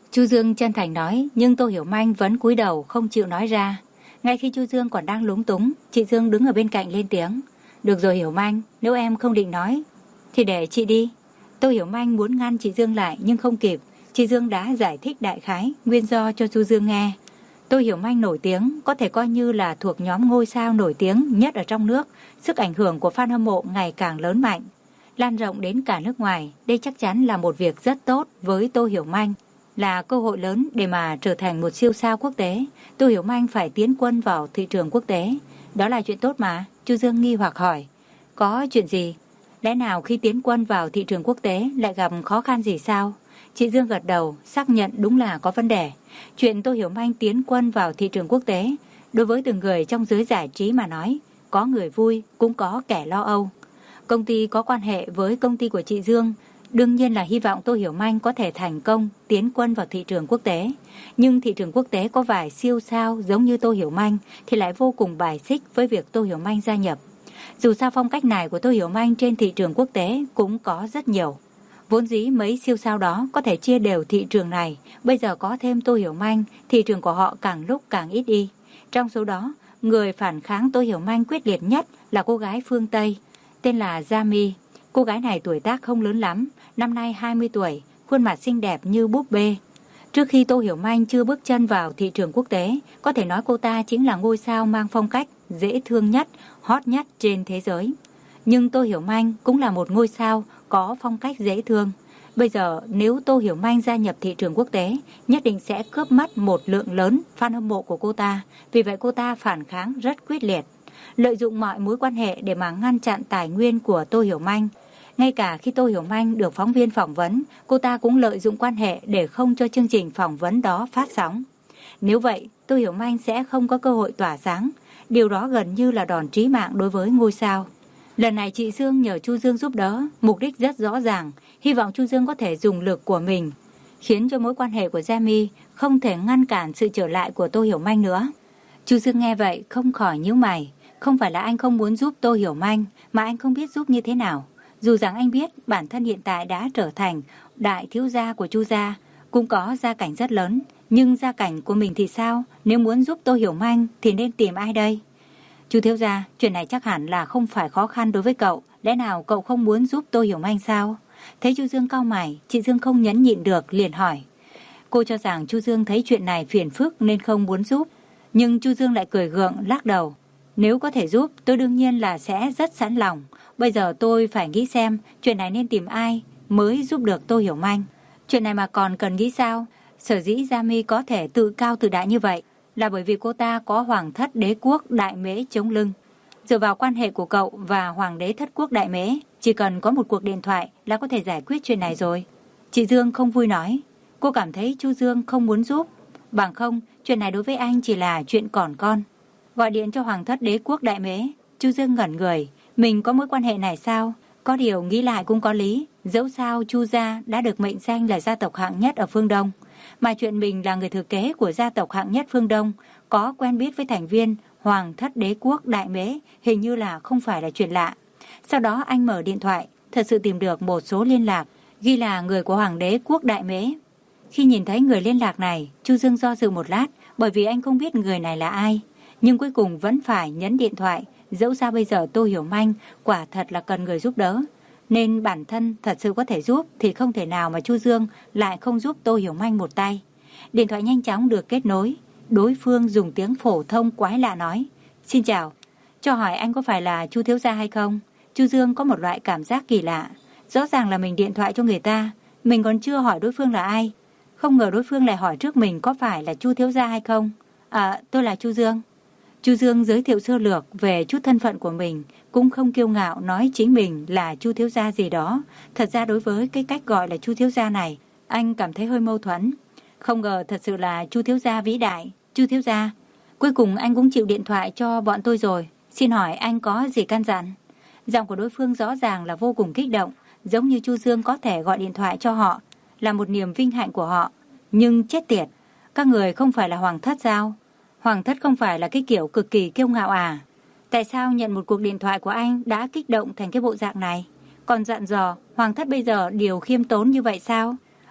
Chu Dương chân thành nói, nhưng Tô Hiểu Manh vẫn cúi đầu không chịu nói ra. Ngay khi Chu Dương còn đang lúng túng, chị Dương đứng ở bên cạnh lên tiếng. Được rồi Hiểu Manh, nếu em không định nói thì để chị đi. Tô Hiểu Manh muốn ngăn chị Dương lại nhưng không kịp. Chị Dương đã giải thích đại khái nguyên do cho Chu Dương nghe. Tô Hiểu Manh nổi tiếng, có thể coi như là thuộc nhóm ngôi sao nổi tiếng nhất ở trong nước. Sức ảnh hưởng của fan hâm mộ ngày càng lớn mạnh, lan rộng đến cả nước ngoài. Đây chắc chắn là một việc rất tốt với Tô Hiểu Manh, là cơ hội lớn để mà trở thành một siêu sao quốc tế. Tô Hiểu Manh phải tiến quân vào thị trường quốc tế. Đó là chuyện tốt mà. Chu Dương nghi hoặc hỏi. Có chuyện gì? Lẽ nào khi tiến quân vào thị trường quốc tế lại gặp khó khăn gì sao? Chị Dương gật đầu, xác nhận đúng là có vấn đề. Chuyện Tô Hiểu Manh tiến quân vào thị trường quốc tế, đối với từng người trong giới giải trí mà nói, có người vui, cũng có kẻ lo âu. Công ty có quan hệ với công ty của chị Dương, đương nhiên là hy vọng Tô Hiểu Manh có thể thành công tiến quân vào thị trường quốc tế. Nhưng thị trường quốc tế có vài siêu sao giống như Tô Hiểu Manh thì lại vô cùng bài xích với việc Tô Hiểu Manh gia nhập. Dù sao phong cách này của Tô Hiểu Manh trên thị trường quốc tế cũng có rất nhiều. Vốn dĩ mấy siêu sao đó có thể chia đều thị trường này, bây giờ có thêm Tô Hiểu Manh, thị trường của họ càng lúc càng ít đi. Trong số đó, người phản kháng Tô Hiểu Manh quyết liệt nhất là cô gái phương Tây, tên là Jami. Cô gái này tuổi tác không lớn lắm, năm nay hai mươi tuổi, khuôn mặt xinh đẹp như búp bê. Trước khi Tô Hiểu Manh chưa bước chân vào thị trường quốc tế, có thể nói cô ta chính là ngôi sao mang phong cách dễ thương nhất, hot nhất trên thế giới. Nhưng Tô Hiểu Manh cũng là một ngôi sao có phong cách dễ thương. Bây giờ nếu Tô Hiểu Manh gia nhập thị trường quốc tế, nhất định sẽ cướp mất một lượng lớn fan hâm mộ của cô ta. Vì vậy cô ta phản kháng rất quyết liệt, lợi dụng mọi mối quan hệ để mà ngăn chặn tài nguyên của Tô Hiểu Manh. Ngay cả khi Tô Hiểu Manh được phóng viên phỏng vấn, cô ta cũng lợi dụng quan hệ để không cho chương trình phỏng vấn đó phát sóng. Nếu vậy, Tô Hiểu Manh sẽ không có cơ hội tỏa sáng. Điều đó gần như là đòn chí mạng đối với ngôi sao. Lần này chị Dương nhờ Chu Dương giúp đỡ, mục đích rất rõ ràng, hy vọng Chu Dương có thể dùng lực của mình, khiến cho mối quan hệ của Jami không thể ngăn cản sự trở lại của Tô Hiểu Manh nữa. Chu Dương nghe vậy không khỏi nhíu mày, không phải là anh không muốn giúp Tô Hiểu Manh, mà anh không biết giúp như thế nào. Dù rằng anh biết bản thân hiện tại đã trở thành đại thiếu gia của Chu gia, cũng có gia cảnh rất lớn, nhưng gia cảnh của mình thì sao? Nếu muốn giúp Tô Hiểu Manh thì nên tìm ai đây? Chu thiếu gia, chuyện này chắc hẳn là không phải khó khăn đối với cậu. Lẽ nào cậu không muốn giúp Tô Hiểu Manh sao? Thấy Chu Dương cau mày, chị Dương không nhẫn nhịn được liền hỏi. Cô cho rằng Chu Dương thấy chuyện này phiền phức nên không muốn giúp. Nhưng Chu Dương lại cười gượng lắc đầu. Nếu có thể giúp, tôi đương nhiên là sẽ rất sẵn lòng. Bây giờ tôi phải nghĩ xem chuyện này nên tìm ai mới giúp được Tô Hiểu Manh. Chuyện này mà còn cần nghĩ sao? Sở dĩ Jami có thể tự cao tự đại như vậy là bởi vì cô ta có hoàng thất đế quốc Đại Mễ chống lưng. Dựa vào quan hệ của cậu và hoàng đế thất quốc Đại Mễ, chỉ cần có một cuộc điện thoại là có thể giải quyết chuyện này rồi. Chị Dương không vui nói. Cô cảm thấy Chu Dương không muốn giúp. Bằng không, chuyện này đối với anh chỉ là chuyện còn con. Gọi điện cho hoàng thất đế quốc Đại Mễ. Chu Dương ngẩn người. Mình có mối quan hệ này sao? Có điều nghĩ lại cũng có lý. Dẫu sao Chu gia đã được mệnh danh là gia tộc hạng nhất ở phương Đông. Mà chuyện mình là người thừa kế của gia tộc hạng nhất phương Đông, có quen biết với thành viên hoàng thất đế quốc Đại Mễ, hình như là không phải là chuyện lạ. Sau đó anh mở điện thoại, thật sự tìm được một số liên lạc, ghi là người của hoàng đế quốc Đại Mễ. Khi nhìn thấy người liên lạc này, Chu Dương do dự một lát, bởi vì anh không biết người này là ai. Nhưng cuối cùng vẫn phải nhấn điện thoại, dẫu sao bây giờ Tô Hiểu Manh quả thật là cần người giúp đỡ. Nên bản thân thật sự có thể giúp thì không thể nào mà Chu Dương lại không giúp Tô Hiểu Manh một tay. Điện thoại nhanh chóng được kết nối. Đối phương dùng tiếng phổ thông quái lạ nói. Xin chào, cho hỏi anh có phải là Chu thiếu gia hay không? Chu Dương có một loại cảm giác kỳ lạ. Rõ ràng là mình điện thoại cho người ta, mình còn chưa hỏi đối phương là ai. Không ngờ đối phương lại hỏi trước mình có phải là Chu thiếu gia hay không. À, tôi là Chu Dương. Chu Dương giới thiệu sơ lược về chút thân phận của mình, cũng không kiêu ngạo nói chính mình là Chu thiếu gia gì đó. Thật ra đối với cái cách gọi là Chu thiếu gia này, anh cảm thấy hơi mâu thuẫn. Không ngờ thật sự là Chu thiếu gia vĩ đại. Chu thiếu gia, cuối cùng anh cũng chịu điện thoại cho bọn tôi rồi. Xin hỏi anh có gì căn dặn? Giọng của đối phương rõ ràng là vô cùng kích động, giống như Chu Dương có thể gọi điện thoại cho họ là một niềm vinh hạnh của họ. Nhưng chết tiệt, các người không phải là hoàng thất sao? Hoàng thất không phải là cái kiểu cực kỳ kiêu ngạo à? Tại sao nhận một cuộc điện thoại của anh đã kích động thành cái bộ dạng này? Còn dặn dò hoàng thất bây giờ điều khiêm tốn như vậy sao?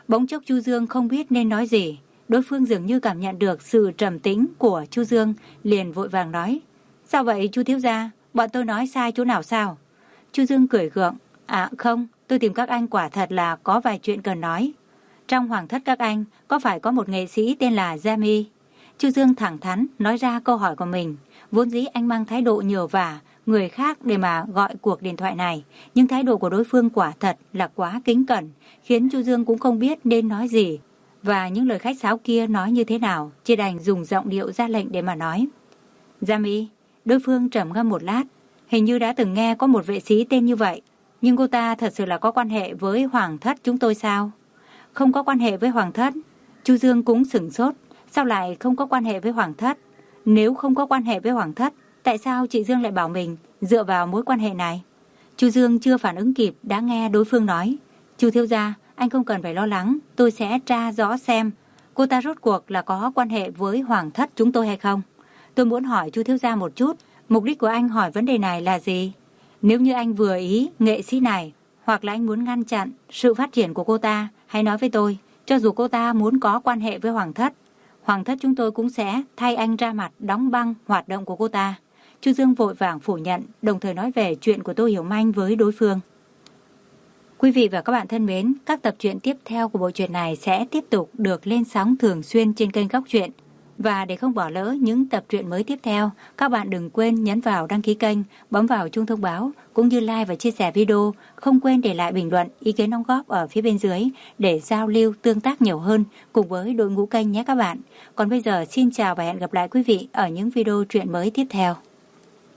Bỗng chốc Chu Dương không biết nên nói gì. Đối phương dường như cảm nhận được sự trầm tĩnh của Chu Dương, liền vội vàng nói: Sao vậy Chu thiếu gia, bọn tôi nói sai chỗ nào sao? Chu Dương cười gượng: À không, tôi tìm các anh quả thật là có vài chuyện cần nói. Trong hoàng thất các anh có phải có một nghệ sĩ tên là Jamie? Chu Dương thẳng thắn nói ra câu hỏi của mình. Vốn dĩ anh mang thái độ nhờ vả người khác để mà gọi cuộc điện thoại này, nhưng thái độ của đối phương quả thật là quá kính cẩn, khiến Chu Dương cũng không biết nên nói gì và những lời khách sáo kia nói như thế nào, chỉ đành dùng giọng điệu ra lệnh để mà nói. Jamie. Đối phương trầm ngâm một lát. Hình như đã từng nghe có một vệ sĩ tên như vậy, nhưng cô ta thật sự là có quan hệ với hoàng thất chúng tôi sao? Không có quan hệ với hoàng thất. Chu Dương cũng sửng sốt. Sao lại không có quan hệ với hoàng thất? Nếu không có quan hệ với hoàng thất, tại sao chị Dương lại bảo mình dựa vào mối quan hệ này? Chu Dương chưa phản ứng kịp đã nghe đối phương nói: Chu thiếu gia, anh không cần phải lo lắng, tôi sẽ tra rõ xem cô ta rốt cuộc là có quan hệ với hoàng thất chúng tôi hay không. Tôi muốn hỏi Chu thiếu gia một chút, mục đích của anh hỏi vấn đề này là gì? Nếu như anh vừa ý nghệ sĩ này, hoặc là anh muốn ngăn chặn sự phát triển của cô ta, hãy nói với tôi. Cho dù cô ta muốn có quan hệ với hoàng thất, hoàng thất chúng tôi cũng sẽ thay anh ra mặt đóng băng hoạt động của cô ta. Chu Dương vội vàng phủ nhận, đồng thời nói về chuyện của Tô Hiểu Manh với đối phương. Quý vị và các bạn thân mến, các tập truyện tiếp theo của bộ truyện này sẽ tiếp tục được lên sóng thường xuyên trên kênh Góc Truyện. Và để không bỏ lỡ những tập truyện mới tiếp theo, các bạn đừng quên nhấn vào đăng ký kênh, bấm vào chuông thông báo, cũng như like và chia sẻ video. Không quên để lại bình luận, ý kiến đóng góp ở phía bên dưới để giao lưu, tương tác nhiều hơn cùng với đội ngũ kênh nhé các bạn. Còn bây giờ xin chào và hẹn gặp lại quý vị ở những video truyện mới tiếp theo.